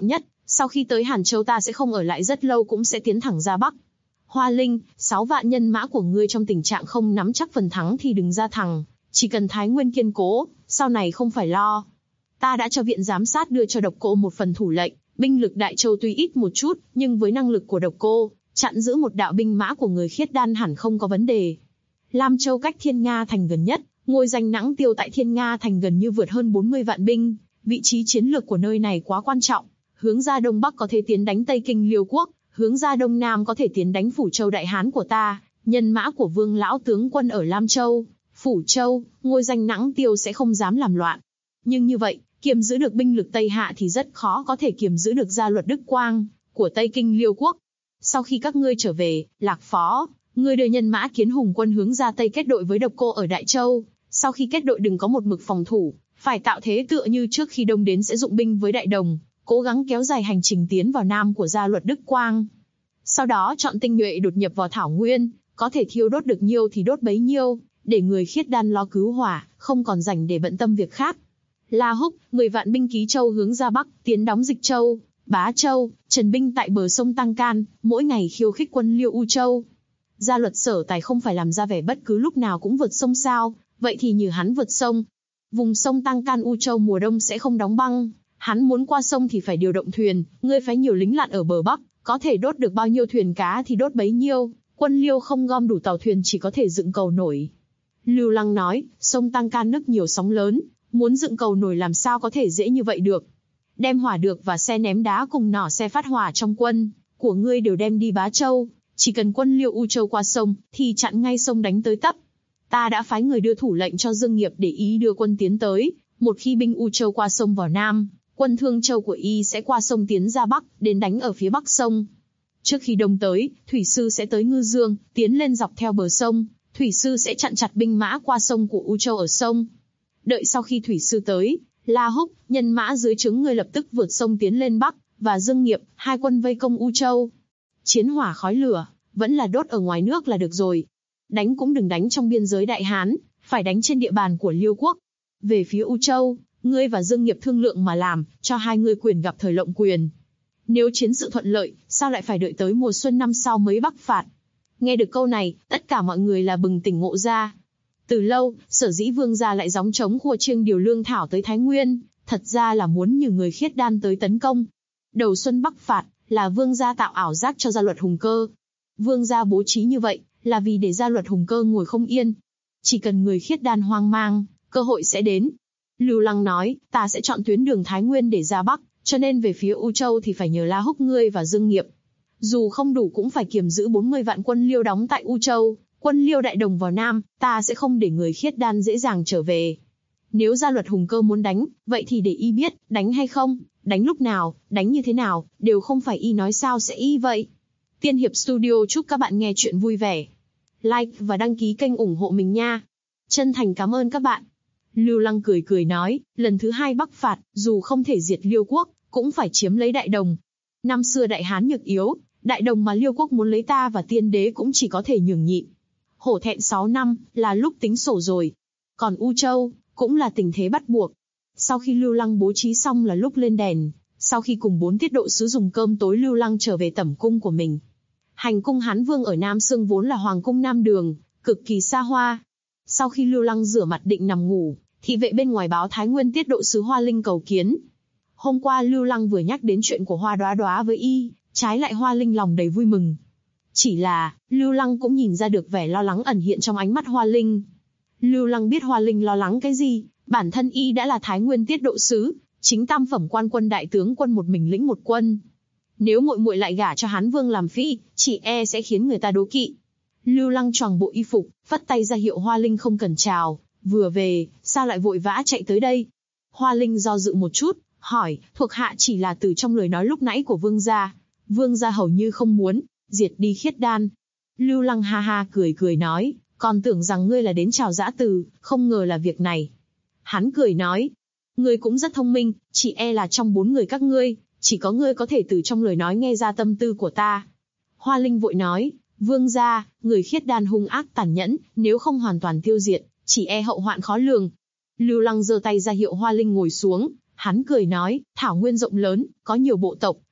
Sau khi tới Hàn Châu ta sẽ không ở lại rất lâu cũng sẽ tiến thẳng ra Bắc. Hoa Linh, 6 vạn nhân mã của ngươi trong tình trạng không nắm chắc phần thắng thì đừng ra thẳng, chỉ cần Thái Nguyên kiên cố, sau này không phải lo. Ta đã cho viện giám sát đưa cho Độc Cô một phần thủ lệnh, binh lực Đại Châu tuy ít một chút, nhưng với năng lực của Độc Cô, chặn giữ một đạo binh mã của người khiết đan hẳn không có vấn đề. Lam Châu cách Thiên Nga thành gần nhất, ngôi danh Nãng Tiêu tại Thiên Nga thành gần như vượt hơn 40 vạn binh, vị trí chiến lược của nơi này quá quan trọng. Hướng ra đông bắc có thể tiến đánh Tây Kinh Liêu quốc, hướng ra đông nam có thể tiến đánh Phủ Châu Đại Hán của ta, nhân mã của Vương lão tướng quân ở Lam Châu, Phủ Châu, ngôi danh Nãng Tiêu sẽ không dám làm loạn. Nhưng như vậy, kiềm giữ được binh lực Tây Hạ thì rất khó có thể kiềm giữ được gia luật Đức Quang của Tây Kinh Liêu quốc. Sau khi các ngươi trở về, Lạc Phó, ngươi đưa nhân mã Kiến Hùng quân hướng ra Tây kết đội với Độc Cô ở Đại Châu. Sau khi kết đội đừng có một mực phòng thủ, phải tạo thế tựa như trước khi Đông đến sẽ dụng binh với Đại Đồng, cố gắng kéo dài hành trình tiến vào Nam của gia luật Đức Quang. Sau đó chọn tinh nhuệ đột nhập vào Thảo Nguyên, có thể thiêu đốt được nhiêu thì đốt bấy nhiêu, để người khiết đan lo cứu hỏa, không còn rảnh để bận tâm việc khác. La Húc, 10 vạn binh ký châu hướng ra Bắc, tiến đóng Dịch Châu, Bá Châu, trần binh tại bờ sông Tăng Can, mỗi ngày khiêu khích quân Liêu U Châu. Gia luật Sở Tài không phải làm ra vẻ bất cứ lúc nào cũng vượt sông sao, vậy thì nhờ hắn vượt sông. Vùng sông Tăng Can U Châu mùa đông sẽ không đóng băng, hắn muốn qua sông thì phải điều động thuyền, ngươi phái nhiều lính lặn ở bờ Bắc, có thể đốt được bao nhiêu thuyền cá thì đốt bấy nhiêu, quân Liêu không gom đủ tàu thuyền chỉ có thể dựng cầu nổi. Lưu Lăng nói, sông Tăng Can nước nhiều sóng lớn, muốn dựng cầu nổi làm sao có thể dễ như vậy được. Đem hỏa được và xe ném đá cùng nỏ xe phát hỏa trong quân của ngươi đều đem đi Bá Châu, chỉ cần quân Liêu U Châu qua sông thì chặn ngay sông đánh tới tấp. Ta đã phái người đưa thủ lệnh cho Dương Nghiệp để ý đưa quân tiến tới, một khi binh U Châu qua sông vào Nam, quân Thương Châu của y sẽ qua sông tiến ra Bắc, đến đánh ở phía Bắc sông. Trước khi Đông tới, thủy sư sẽ tới Ngư Dương, tiến lên dọc theo bờ sông, thủy sư sẽ chặn chặt binh mã qua sông của U Châu ở sông. Đợi sau khi thủy sư tới, La Húc, nhân mã dưới trướng ngươi lập tức vượt sông tiến lên Bắc, và Dương Nghiệp, hai quân vây công U Châu. Chiến hỏa khói lửa, vẫn là đốt ở ngoài nước là được rồi. Đánh cũng đừng đánh trong biên giới Đại Hán, phải đánh trên địa bàn của Liêu quốc. Về phía U Châu, ngươi và Dương Nghiệp thương lượng mà làm, cho hai người quyền gặp thời lộng quyền. Nếu chiến sự thuận lợi, sao lại phải đợi tới mùa xuân năm sau mới bắc phạt? Nghe được câu này, tất cả mọi người là bừng tỉnh ngộ ra. Từ lâu, sở dĩ Vương gia lại gióng trống khua chiêng điều lương thảo tới Thái Nguyên, thật ra là muốn nhờ người khiết đan tới tấn công. Đầu xuân bắc phạt, là Vương gia tạo ảo giác cho gia luật Hùng Cơ. Vương gia bố trí như vậy, là vì để gia luật Hùng Cơ ngồi không yên. Chỉ cần người khiết đan hoang mang, cơ hội sẽ đến. Lưu Lăng nói, ta sẽ chọn tuyến đường Thái Nguyên để ra Bắc, cho nên về phía U Châu thì phải nhờ La Húc ngươi và Dương Nghiệp. Dù không đủ cũng phải kiềm giữ 40 vạn quân Liêu đóng tại U Châu, quân Liêu đại đồng vào Nam, ta sẽ không để người khiết đan dễ dàng trở về. Nếu gia luật Hùng Cơ muốn đánh, vậy thì để y biết, đánh hay không, đánh lúc nào, đánh như thế nào, đều không phải y nói sao sẽ y vậy. Tiên Hiệp Studio chúc các bạn nghe chuyện vui vẻ. Like và đăng ký kênh ủng hộ mình nha. Chân thành cảm ơn các bạn. Lưu Lăng cười cười nói, lần thứ 2 bắc phạt, dù không thể diệt Liêu quốc, cũng phải chiếm lấy Đại Đồng. Năm xưa Đại Hán nhược yếu, Đại Đồng mà Liêu quốc muốn lấy ta và tiên đế cũng chỉ có thể nhường nhịn. Hổ thẹn 6 năm, là lúc tính sổ rồi. Còn U Châu, cũng là tình thế bắt buộc. Sau khi Lưu Lăng bố trí xong là lúc lên đèn, sau khi cùng 4 tiết độ sứ dùng cơm tối Lưu Lăng trở về tẩm cung của mình. Hành cung Hán Vương ở Nam Xương vốn là Hoàng cung Nam Đường, cực kỳ xa hoa. Sau khi Lưu Lăng rửa mặt định nằm ngủ, thị vệ bên ngoài báo Thái Nguyên tiết độ sứ Hoa Linh cầu kiến. Hôm qua Lưu Lăng vừa nhắc đến chuyện của Hoa Đoá Đoá với y, trái lại Hoa Linh lòng đầy vui mừng. Chỉ là, Lưu Lăng cũng nhìn ra được vẻ lo lắng ẩn hiện trong ánh mắt Hoa Linh. Lưu Lăng biết Hoa Linh lo lắng cái gì, bản thân y đã là Thái Nguyên tiết độ sứ, chính tam phẩm quan quân đại tướng quân một mình lĩnh một quân. Nếu muội muội lại gả cho Hán Vương làm phi, chỉ e sẽ khiến người ta đố kỵ. Lưu Lăng choàng bộ y phục, phất tay ra hiệu Hoa Linh không cần chào, vừa về, sao lại vội vã chạy tới đây? Hoa Linh do dự một chút, hỏi, thuộc hạ chỉ là từ trong lời nói lúc nãy của Vương gia. Vương gia hầu như không muốn diệt đi khiết đan. Lưu Lăng ha ha cười cười nói, còn tưởng rằng ngươi là đến chào dã từ, không ngờ là việc này. Hắn cười nói, ngươi cũng rất thông minh, chỉ e là trong 4 người các ngươi, chỉ có ngươi có thể từ trong lời nói nghe ra tâm tư của ta. Hoa Linh vội nói, Vương gia, người khiết đan hung ác tàn nhẫn, nếu không hoàn toàn tiêu diệt, chỉ e hậu hoạn khó lường. Lưu Lăng giơ tay ra hiệu Hoa Linh ngồi xuống, hắn cười nói, Thảo Nguyên rộng lớn, có nhiều bộ tộc,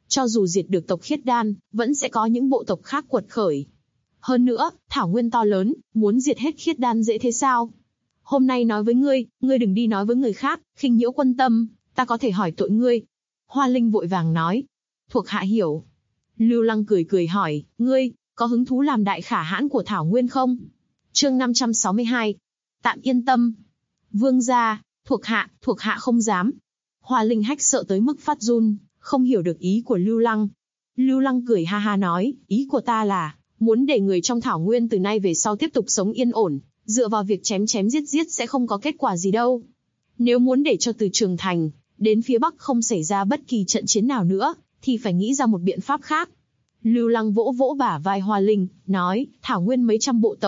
Cho dù diệt được tộc Khiết Đan, vẫn sẽ có những bộ tộc khác quật khởi. Hơn nữa, thảo nguyên to lớn, muốn diệt hết Khiết Đan dễ thế sao? Hôm nay nói với ngươi, ngươi đừng đi nói với người khác, khinh nhiễu quân tâm, ta có thể hỏi tội ngươi. Hoa Linh vội vàng nói. Thuộc hạ hiểu. Lưu Lăng cười cười hỏi, ngươi, có hứng thú làm đại khả hãn của thảo nguyên không? Chương 562. Tạm yên tâm. Vương gia, thuộc hạ không dám. Hoa Linh hách sợ tới mức phát run, không hiểu được ý của Lưu Lăng. Lưu Lăng cười ha ha nói, ý của ta là, muốn để người trong thảo nguyên từ nay về sau tiếp tục sống yên ổn, dựa vào việc chém chém giết giết sẽ không có kết quả gì đâu. Nếu muốn để cho từ Trường Thành đến phía Bắc không xảy ra bất kỳ trận chiến nào nữa, thì phải nghĩ ra một biện pháp khác. Lưu Lăng vỗ vỗ bả vai Hoa Linh, nói, thảo nguyên mấy trăm bộ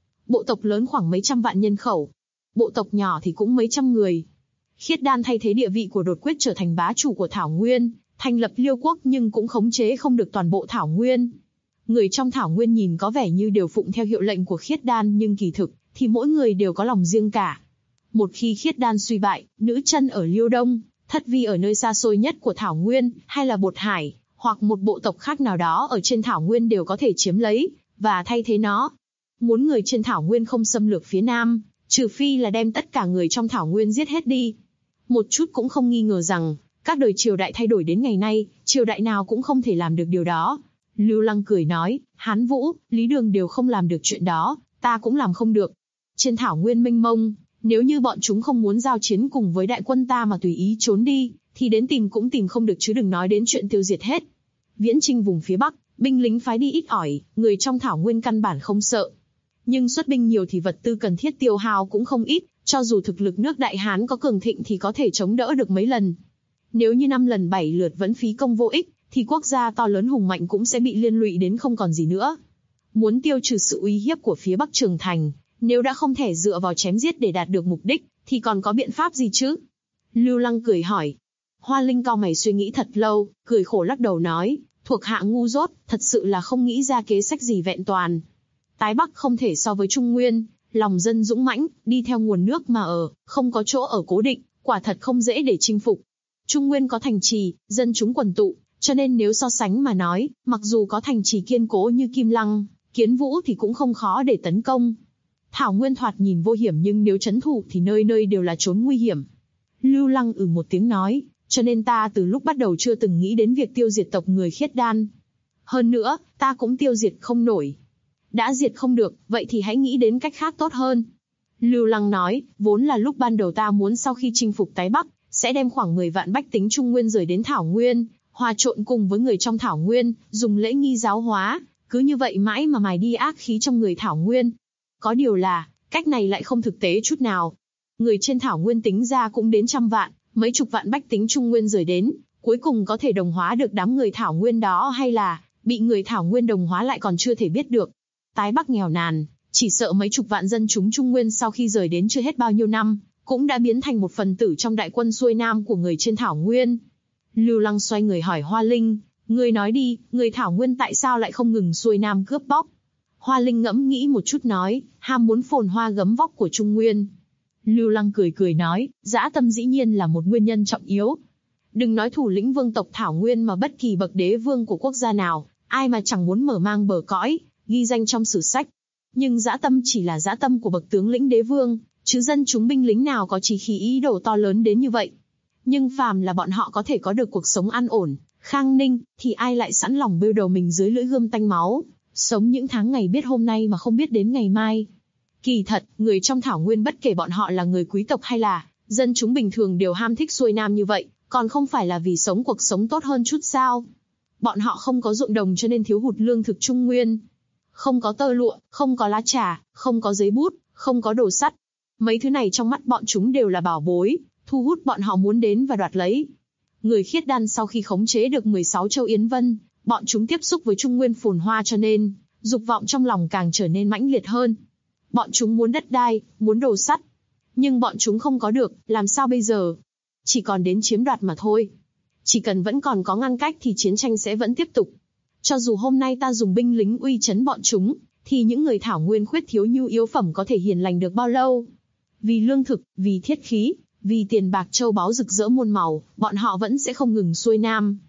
tộc lớn khoảng mấy trăm vạn nhân khẩu, bộ tộc nhỏ thì cũng mấy trăm người. Khiết Đan thay thế địa vị của Đột Quyết trở thành bá chủ của thảo nguyên, thành lập Liêu quốc nhưng cũng khống chế không được toàn bộ thảo nguyên. Người trong thảo nguyên nhìn có vẻ như đều phụng theo hiệu lệnh của Khiết Đan nhưng kỳ thực thì mỗi người đều có lòng riêng cả. Một khi Khiết Đan suy bại, Nữ Chân ở Liêu Đông, Thất Vi ở nơi xa xôi nhất của thảo nguyên, hay là Bột Hải, hoặc một bộ tộc khác nào đó ở trên thảo nguyên đều có thể chiếm lấy và thay thế nó. Muốn người trên thảo nguyên không xâm lược phía Nam, trừ phi là đem tất cả người trong thảo nguyên giết hết đi. Một chút cũng không nghi ngờ rằng, các đời triều đại thay đổi đến ngày nay, triều đại nào cũng không thể làm được điều đó. Lưu Lăng cười nói, Hán Vũ, Lý Đường đều không làm được chuyện đó, ta cũng làm không được. Trên thảo nguyên mênh mông, nếu như bọn chúng không muốn giao chiến cùng với đại quân ta mà tùy ý trốn đi, thì đến tìm cũng tìm không được chứ đừng nói đến chuyện tiêu diệt hết. Viễn chinh vùng phía Bắc, binh lính phái đi ít ỏi, người trong thảo nguyên căn bản không sợ. Nhưng xuất binh nhiều thì vật tư cần thiết tiêu hao cũng không ít, cho dù thực lực nước Đại Hán có cường thịnh thì có thể chống đỡ được mấy lần. Nếu như 5 lần 7 lượt vẫn phí công vô ích, thì quốc gia to lớn hùng mạnh cũng sẽ bị liên lụy đến không còn gì nữa. Muốn tiêu trừ sự uy hiếp của phía Bắc Trường Thành, nếu đã không thể dựa vào chém giết để đạt được mục đích, thì còn có biện pháp gì chứ? Lưu Lăng cười hỏi. Hoa Linh cau mày suy nghĩ thật lâu, cười khổ lắc đầu nói, thuộc hạ ngu dốt, thật sự là không nghĩ ra kế sách gì vẹn toàn. Tái Bắc không thể so với Trung Nguyên, lòng dân dũng mãnh, đi theo nguồn nước mà ở, không có chỗ ở cố định, quả thật không dễ để chinh phục. Trung Nguyên có thành trì, dân chúng quần tụ, cho nên nếu so sánh mà nói, mặc dù có thành trì kiên cố như Kim Lăng, Kiến Vũ thì cũng không khó để tấn công. Thảo Nguyên thoạt nhìn vô hiểm nhưng nếu trấn thủ thì nơi nơi đều là chốn nguy hiểm. Lưu Lăng một tiếng nói, cho nên ta từ lúc bắt đầu chưa từng nghĩ đến việc tiêu diệt tộc người Khiết Đan. Hơn nữa, ta cũng tiêu diệt không nổi. Đã diệt không được, vậy thì hãy nghĩ đến cách khác tốt hơn. Lưu Lăng nói, vốn là lúc ban đầu ta muốn sau khi chinh phục Tái Bắc, sẽ đem khoảng 10 vạn bách tính Trung Nguyên rời đến Thảo Nguyên, hòa trộn cùng với người trong Thảo Nguyên, dùng lễ nghi giáo hóa, cứ như vậy mãi mà mài đi ác khí trong người Thảo Nguyên. Có điều là, cách này lại không thực tế chút nào. Người trên Thảo Nguyên tính ra cũng đến 100 vạn, mấy chục vạn bách tính Trung Nguyên rời đến, cuối cùng có thể đồng hóa được đám người Thảo Nguyên đó hay là bị người Thảo Nguyên đồng hóa lại còn chưa thể biết được. Tái Bắc nghèo nàn, chỉ sợ mấy chục vạn dân chúng Trung Nguyên sau khi rời đến chưa hết bao nhiêu năm, cũng đã biến thành một phần tử trong đại quân xuôi nam của người trên Thảo Nguyên. Lưu Lăng xoay người hỏi Hoa Linh, ngươi nói đi, người Thảo Nguyên tại sao lại không ngừng xuôi nam cướp bóc? Hoa Linh ngẫm nghĩ một chút nói, ham muốn phồn hoa gấm vóc của Trung Nguyên. Lưu Lăng cười cười nói, dã tâm dĩ nhiên là một nguyên nhân trọng yếu. Đừng nói thủ lĩnh vương tộc Thảo Nguyên mà bất kỳ bậc đế vương của quốc gia nào, ai mà chẳng muốn mở mang bờ cõi, ghi danh trong sử sách. Nhưng dã tâm chỉ là dã tâm của bậc tướng lĩnh đế vương, chứ dân chúng binh lính nào có chí khí ý đồ to lớn đến như vậy. Nhưng phàm là bọn họ có thể có được cuộc sống an ổn, khang ninh, thì ai lại sẵn lòng bêu đầu mình dưới lưỡi gươm tanh máu, sống những tháng ngày biết hôm nay mà không biết đến ngày mai. Kỳ thật, người trong Thảo Nguyên bất kể bọn họ là người quý tộc hay là dân chúng bình thường đều ham thích xuôi nam như vậy, còn không phải là vì sống cuộc sống tốt hơn chút sao? Bọn họ không có ruộng đồng cho nên thiếu hụt lương thực Trung Nguyên. Không có tơ lụa, không có lá trà, không có giấy bút, không có đồ sắt. Mấy thứ này trong mắt bọn chúng đều là bảo bối, thu hút bọn họ muốn đến và đoạt lấy. Người Khiết Đan sau khi khống chế được 16 châu Yến Vân, bọn chúng tiếp xúc với Trung Nguyên phồn hoa cho nên, dục vọng trong lòng càng trở nên mãnh liệt hơn. Bọn chúng muốn đất đai, muốn đồ sắt. Nhưng bọn chúng không có được, làm sao bây giờ? Chỉ còn đến chiếm đoạt mà thôi. Chỉ cần vẫn còn có ngăn cách thì chiến tranh sẽ vẫn tiếp tục. Cho dù hôm nay ta dùng binh lính uy chấn bọn chúng, thì những người Thảo Nguyên khuyết thiếu nhu yếu phẩm có thể hiền lành được bao lâu? Vì lương thực, vì thiết khí, vì tiền bạc châu báu rực rỡ muôn màu, bọn họ vẫn sẽ không ngừng xuôi nam.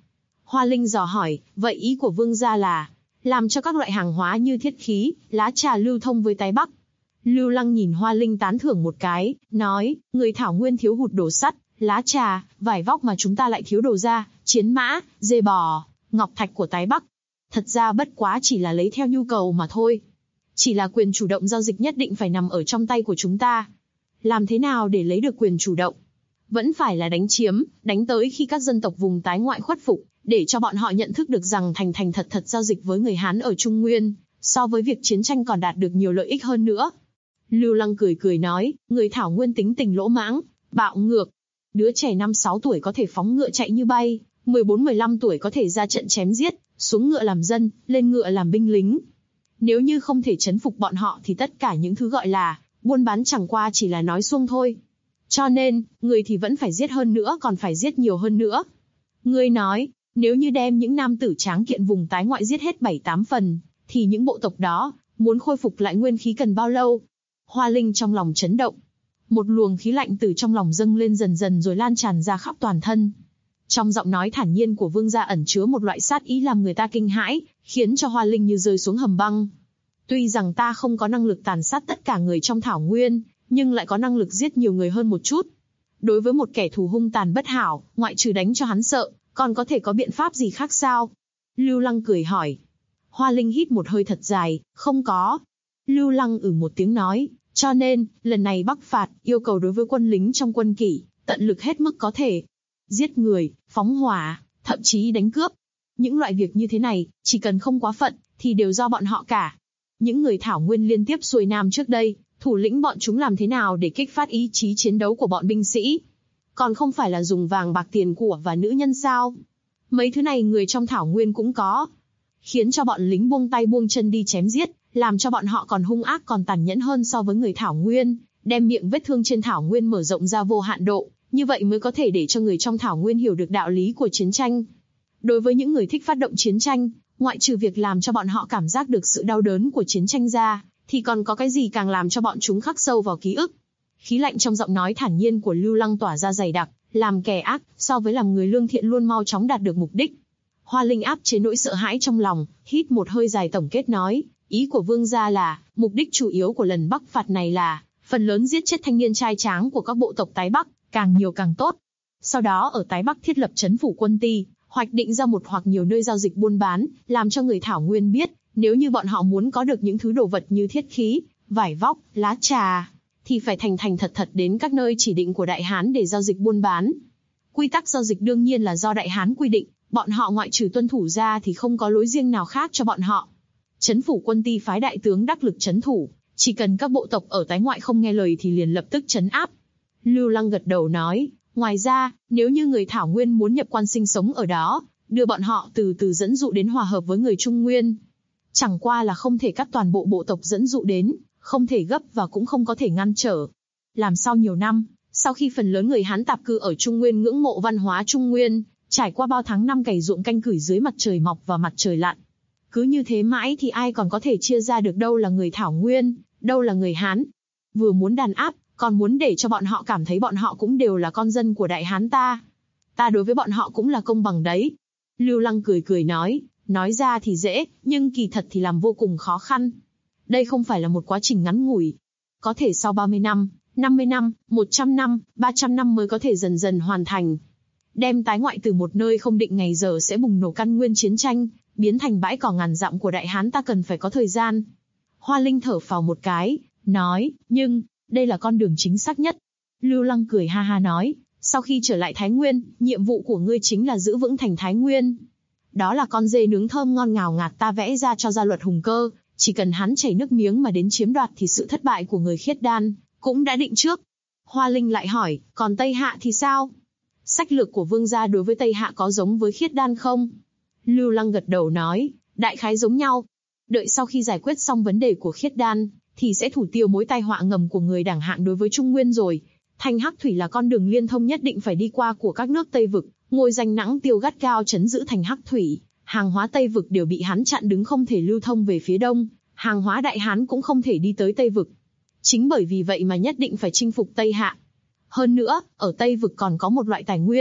Hoa Linh dò hỏi, vậy ý của vương gia là, làm cho các loại hàng hóa như thiết khí, lá trà lưu thông với Tái Bắc. Lưu Lăng nhìn Hoa Linh tán thưởng một cái, nói, người thảo nguyên thiếu hụt đồ sắt, lá trà, vải vóc mà chúng ta lại thiếu đồ da, chiến mã, dê bò, ngọc thạch của Tái Bắc. Thật ra bất quá chỉ là lấy theo nhu cầu mà thôi. Chỉ là quyền chủ động giao dịch nhất định phải nằm ở trong tay của chúng ta. Làm thế nào để lấy được quyền chủ động? Vẫn phải là đánh chiếm, đánh tới khi các dân tộc vùng tái ngoại khuất phục, để cho bọn họ nhận thức được rằng thành thật giao dịch với người Hán ở Trung Nguyên, so với việc chiến tranh còn đạt được nhiều lợi ích hơn nữa. Lưu Lăng cười nói, người thảo nguyên tính tình lỗ mãng, bạo ngược. Đứa trẻ 5-6 tuổi có thể phóng ngựa chạy như bay, 14-15 tuổi có thể ra trận chém giết, xuống ngựa làm dân, lên ngựa làm binh lính. Nếu như không thể trấn phục bọn họ thì tất cả những thứ gọi là buôn bán chẳng qua chỉ là nói suông thôi. Cho nên, người thì vẫn phải giết hơn nữa, còn phải giết nhiều hơn nữa. Ngươi nói, nếu như đem những nam tử tráng kiện vùng tái ngoại giết hết 7-8 phần, thì những bộ tộc đó, muốn khôi phục lại nguyên khí cần bao lâu? Hoa Linh trong lòng chấn động. Một luồng khí lạnh từ trong lòng dâng lên dần dần rồi lan tràn ra khắp toàn thân. Trong giọng nói thản nhiên của vương gia ẩn chứa một loại sát ý làm người ta kinh hãi, khiến cho Hoa Linh như rơi xuống hầm băng. Tuy rằng ta không có năng lực tàn sát tất cả người trong thảo nguyên, nhưng lại có năng lực giết nhiều người hơn một chút. Đối với một kẻ thù hung tàn bất hảo, ngoại trừ đánh cho hắn sợ, còn có thể có biện pháp gì khác sao? Lưu Lăng cười hỏi. Hoa Linh hít một hơi thật dài, không có. Lưu Lăng một tiếng nói, cho nên, lần này Bắc phạt, yêu cầu đối với quân lính trong quân kỷ, tận lực hết mức có thể. Giết người, phóng hỏa, thậm chí đánh cướp. Những loại việc như thế này, chỉ cần không quá phận, thì đều do bọn họ cả. Những người thảo nguyên liên tiếp xuôi nam trước đây, thủ lĩnh bọn chúng làm thế nào để kích phát ý chí chiến đấu của bọn binh sĩ? Còn không phải là dùng vàng bạc tiền của và nữ nhân sao? Mấy thứ này người trong thảo nguyên cũng có. Khiến cho bọn lính buông tay buông chân đi chém giết, làm cho bọn họ còn hung ác còn tàn nhẫn hơn so với người thảo nguyên, đem miệng vết thương trên thảo nguyên mở rộng ra vô hạn độ, như vậy mới có thể để cho người trong thảo nguyên hiểu được đạo lý của chiến tranh. Đối với những người thích phát động chiến tranh, ngoại trừ việc làm cho bọn họ cảm giác được sự đau đớn của chiến tranh ra, thì còn có cái gì càng làm cho bọn chúng khắc sâu vào ký ức. Khí lạnh trong giọng nói thản nhiên của Lưu Lăng tỏa ra dày đặc, làm kẻ ác so với làm người lương thiện luôn mau chóng đạt được mục đích. Hoa Linh áp chế nỗi sợ hãi trong lòng, hít một hơi dài tổng kết nói, ý của vương gia là, mục đích chủ yếu của lần Bắc phạt này là, phần lớn giết chết thanh niên trai tráng của các bộ tộc Tái Bắc, càng nhiều càng tốt. Sau đó ở Tái Bắc thiết lập trấn phủ quân ty, hoạch định ra một hoặc nhiều nơi giao dịch buôn bán, làm cho người thảo nguyên biết, nếu như bọn họ muốn có được những thứ đồ vật như thiết khí, vải vóc, lá trà, thì phải thành thật đến các nơi chỉ định của Đại Hán để giao dịch buôn bán. Quy tắc giao dịch đương nhiên là do Đại Hán quy định, bọn họ ngoại trừ tuân thủ ra thì không có lối riêng nào khác cho bọn họ. Trấn phủ quân ty phái đại tướng đắc lực trấn thủ, chỉ cần các bộ tộc ở tái ngoại không nghe lời thì liền lập tức trấn áp. Lưu Lăng gật đầu nói, ngoài ra, nếu như người thảo nguyên muốn nhập quan sinh sống ở đó, đưa bọn họ từ từ dẫn dụ đến hòa hợp với người Trung Nguyên. Chẳng qua là không thể cắt toàn bộ bộ tộc dẫn dụ đến, không thể gấp và cũng không có thể ngăn trở. Làm sao nhiều năm, sau khi phần lớn người Hán tạp cư ở Trung Nguyên ngưỡng mộ văn hóa Trung Nguyên, trải qua bao tháng năm cày ruộng canh cửi dưới mặt trời mọc và mặt trời lặn. Cứ như thế mãi thì ai còn có thể chia ra được đâu là người thảo nguyên, đâu là người Hán. Vừa muốn đàn áp, còn muốn để cho bọn họ cảm thấy bọn họ cũng đều là con dân của Đại Hán ta. Ta đối với bọn họ cũng là công bằng đấy. Lưu Lăng cười nói ra thì dễ, nhưng kỳ thật thì làm vô cùng khó khăn. Đây không phải là một quá trình ngắn ngủi. Có thể sau 30 năm, 50 năm, 100 năm, 300 năm mới có thể dần dần hoàn thành. Đem tái ngoại từ một nơi không định ngày giờ sẽ bùng nổ căn nguyên chiến tranh, biến thành bãi cỏ ngàn dặm của Đại Hán ta cần phải có thời gian. Hoa Linh thở phào một cái, nói, nhưng, đây là con đường chính xác nhất. Lưu Lăng cười ha ha nói, sau khi trở lại Thái Nguyên, nhiệm vụ của ngươi chính là giữ vững thành Thái Nguyên. Đó là con dê nướng thơm ngon ngào ngạt ta vẽ ra cho Gia Luật Hùng Cơ, chỉ cần hắn chảy nước miếng mà đến chiếm đoạt thì sự thất bại của người Khiết Đan cũng đã định trước. Hoa Linh lại hỏi, còn Tây Hạ thì sao? Sách lược của vương gia đối với Tây Hạ có giống với Khiết Đan không? Lưu Lăng gật đầu nói, đại khái giống nhau. Đợi sau khi giải quyết xong vấn đề của Khiết Đan, thì sẽ thủ tiêu mối tai họa ngầm của người đảng hạng đối với Trung Nguyên rồi. Thành Hắc Thủy là con đường liên thông nhất định phải đi qua của các nước Tây Vực, ngôi danh Nẵng Tiêu gắt gao trấn giữ thành Hắc Thủy. Hàng hóa Tây Vực đều bị hắn chặn đứng không thể lưu thông về phía đông, hàng hóa Đại Hán cũng không thể đi tới Tây Vực. Chính bởi vì vậy mà nhất định phải chinh phục Tây Hạ. Hơn nữa, ở Tây Vực còn có một loại tài nguyên,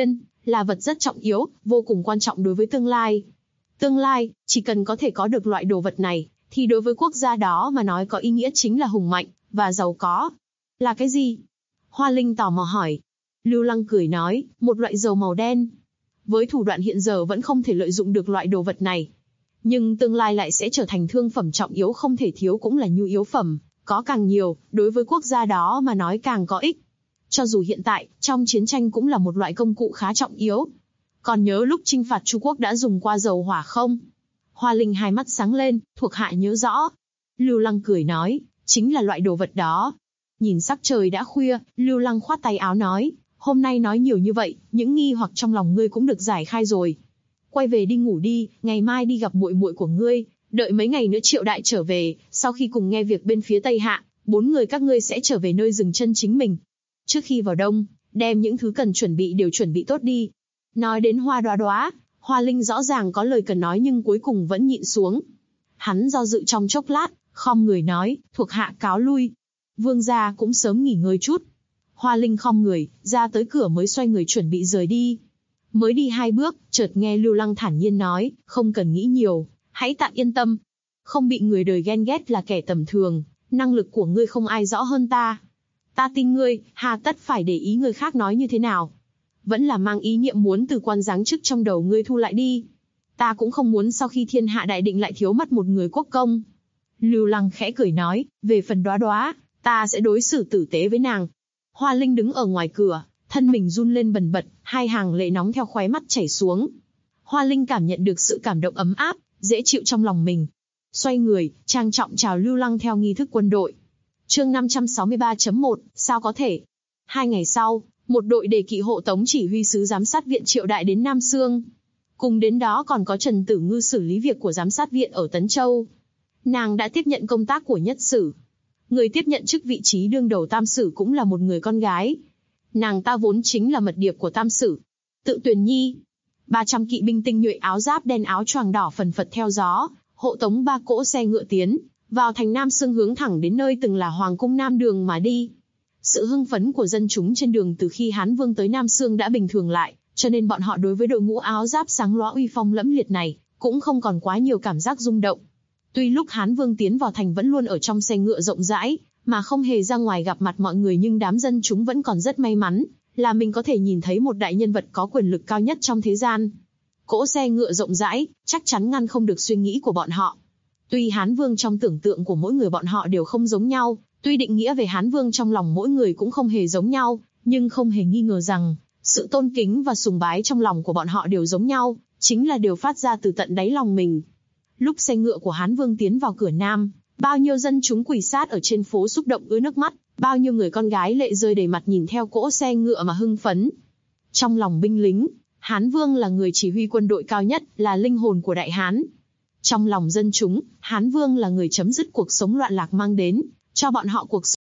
là vật rất trọng yếu, vô cùng quan trọng đối với tương lai. Tương lai, chỉ cần có thể có được loại đồ vật này, thì đối với quốc gia đó mà nói có ý nghĩa chính là hùng mạnh, và giàu có. Là cái gì? Hoa Linh tò mò hỏi. Lưu Lăng cười nói, một loại dầu màu đen. Với thủ đoạn hiện giờ vẫn không thể lợi dụng được loại đồ vật này. Nhưng tương lai lại sẽ trở thành thương phẩm trọng yếu không thể thiếu cũng là nhu yếu phẩm. Có càng nhiều, đối với quốc gia đó mà nói càng có ích. Cho dù hiện tại, trong chiến tranh cũng là một loại công cụ khá trọng yếu. Còn nhớ lúc chinh phạt Chu Quốc đã dùng qua dầu hỏa không? Hoa Linh hai mắt sáng lên, thuộc hạ nhớ rõ. Lưu Lăng cười nói, chính là loại đồ vật đó. Nhìn sắc trời đã khuya, Lưu Lăng khoát tay áo nói, hôm nay nói nhiều như vậy, những nghi hoặc trong lòng ngươi cũng được giải khai rồi. Quay về đi ngủ đi, ngày mai đi gặp muội muội của ngươi, đợi mấy ngày nữa Triệu Đại trở về, sau khi cùng nghe việc bên phía Tây Hạ, 4 người các ngươi sẽ trở về nơi dừng chân chính mình. Trước khi vào đông, đem những thứ cần chuẩn bị đều chuẩn bị tốt đi. Nói đến Hoa Đoá Đoá, Hoa Linh rõ ràng có lời cần nói nhưng cuối cùng vẫn nhịn xuống. Hắn do dự trong chốc lát, khom người nói, thuộc hạ cáo lui. Vương gia cũng sớm nghỉ ngơi chút. Hoa Linh khom người, ra tới cửa mới xoay người chuẩn bị rời đi. Mới đi 2 bước, chợt nghe Lưu Lăng thản nhiên nói, không cần nghĩ nhiều, hãy tạm yên tâm. Không bị người đời ghen ghét là kẻ tầm thường, năng lực của ngươi không ai rõ hơn ta. Ta tin ngươi, hà tất phải để ý người khác nói như thế nào. Vẫn là mang ý niệm muốn từ quan giáng chức trong đầu ngươi thu lại đi. Ta cũng không muốn sau khi thiên hạ đại định lại thiếu mất một người quốc công. Lưu Lăng khẽ cười nói, về phần Đoá Đoá, ta sẽ đối xử tử tế với nàng. Hoa Linh đứng ở ngoài cửa, thân mình run lên bần bật, 2 hàng lệ nóng theo khóe mắt chảy xuống. Hoa Linh cảm nhận được sự cảm động ấm áp, dễ chịu trong lòng mình. Xoay người, trang trọng chào Lưu Lăng theo nghi thức quân đội. Chương 563.1, sao có thể? 2 ngày sau, một đội đề kỵ hộ tống chỉ huy sứ giám sát viện Triệu Đại đến Nam Xương. Cùng đến đó còn có Trần Tử Ngư xử lý việc của giám sát viện ở Tấn Châu. Nàng đã tiếp nhận công tác của nhất sử. Người tiếp nhận chức vị trí đương đầu tam sử cũng là một người con gái. Nàng ta vốn chính là mật điệp của tam sử, Tự Tuyền Nhi. 300 kỵ binh tinh nhuệ áo giáp đen áo choàng đỏ phần phật theo gió, hộ tống 3 cỗ xe ngựa tiến vào thành Nam Xương hướng thẳng đến nơi từng là Hoàng cung Nam Đường mà đi. Sự hưng phấn của dân chúng trên đường từ khi Hán Vương tới Nam Xương đã bình thường lại, cho nên bọn họ đối với đội ngũ áo giáp sáng lóa uy phong lẫm liệt này cũng không còn quá nhiều cảm giác rung động. Tuy lúc Hán Vương tiến vào thành vẫn luôn ở trong xe ngựa rộng rãi, mà không hề ra ngoài gặp mặt mọi người, nhưng đám dân chúng vẫn còn rất may mắn, là mình có thể nhìn thấy một đại nhân vật có quyền lực cao nhất trong thế gian. Cỗ xe ngựa rộng rãi, chắc chắn ngăn không được suy nghĩ của bọn họ. Tuy Hán Vương trong tưởng tượng của mỗi người bọn họ đều không giống nhau, tuy định nghĩa về Hán Vương trong lòng mỗi người cũng không hề giống nhau, nhưng không hề nghi ngờ rằng, sự tôn kính và sùng bái trong lòng của bọn họ đều giống nhau, chính là đều phát ra từ tận đáy lòng mình. Lúc xe ngựa của Hán Vương tiến vào cửa Nam, bao nhiêu dân chúng quỳ sát ở trên phố xúc động ứa nước mắt, bao nhiêu người con gái lệ rơi đầy mặt nhìn theo cỗ xe ngựa mà hưng phấn. Trong lòng binh lính, Hán Vương là người chỉ huy quân đội cao nhất, là linh hồn của Đại Hán. Trong lòng dân chúng, Hán Vương là người chấm dứt cuộc sống loạn lạc mang đến cho bọn họ cuộc sống.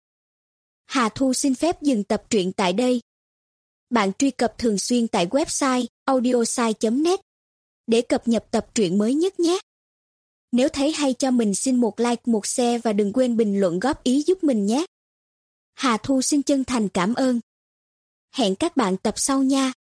Hà Thu xin phép dừng tập truyện tại đây. Bạn truy cập thường xuyên tại website audiosai.net để cập nhật tập truyện mới nhất nhé. Nếu thấy hay cho mình xin một like, một share và đừng quên bình luận góp ý giúp mình nhé. Hà Thu xin chân thành cảm ơn. Hẹn các bạn tập sau nha.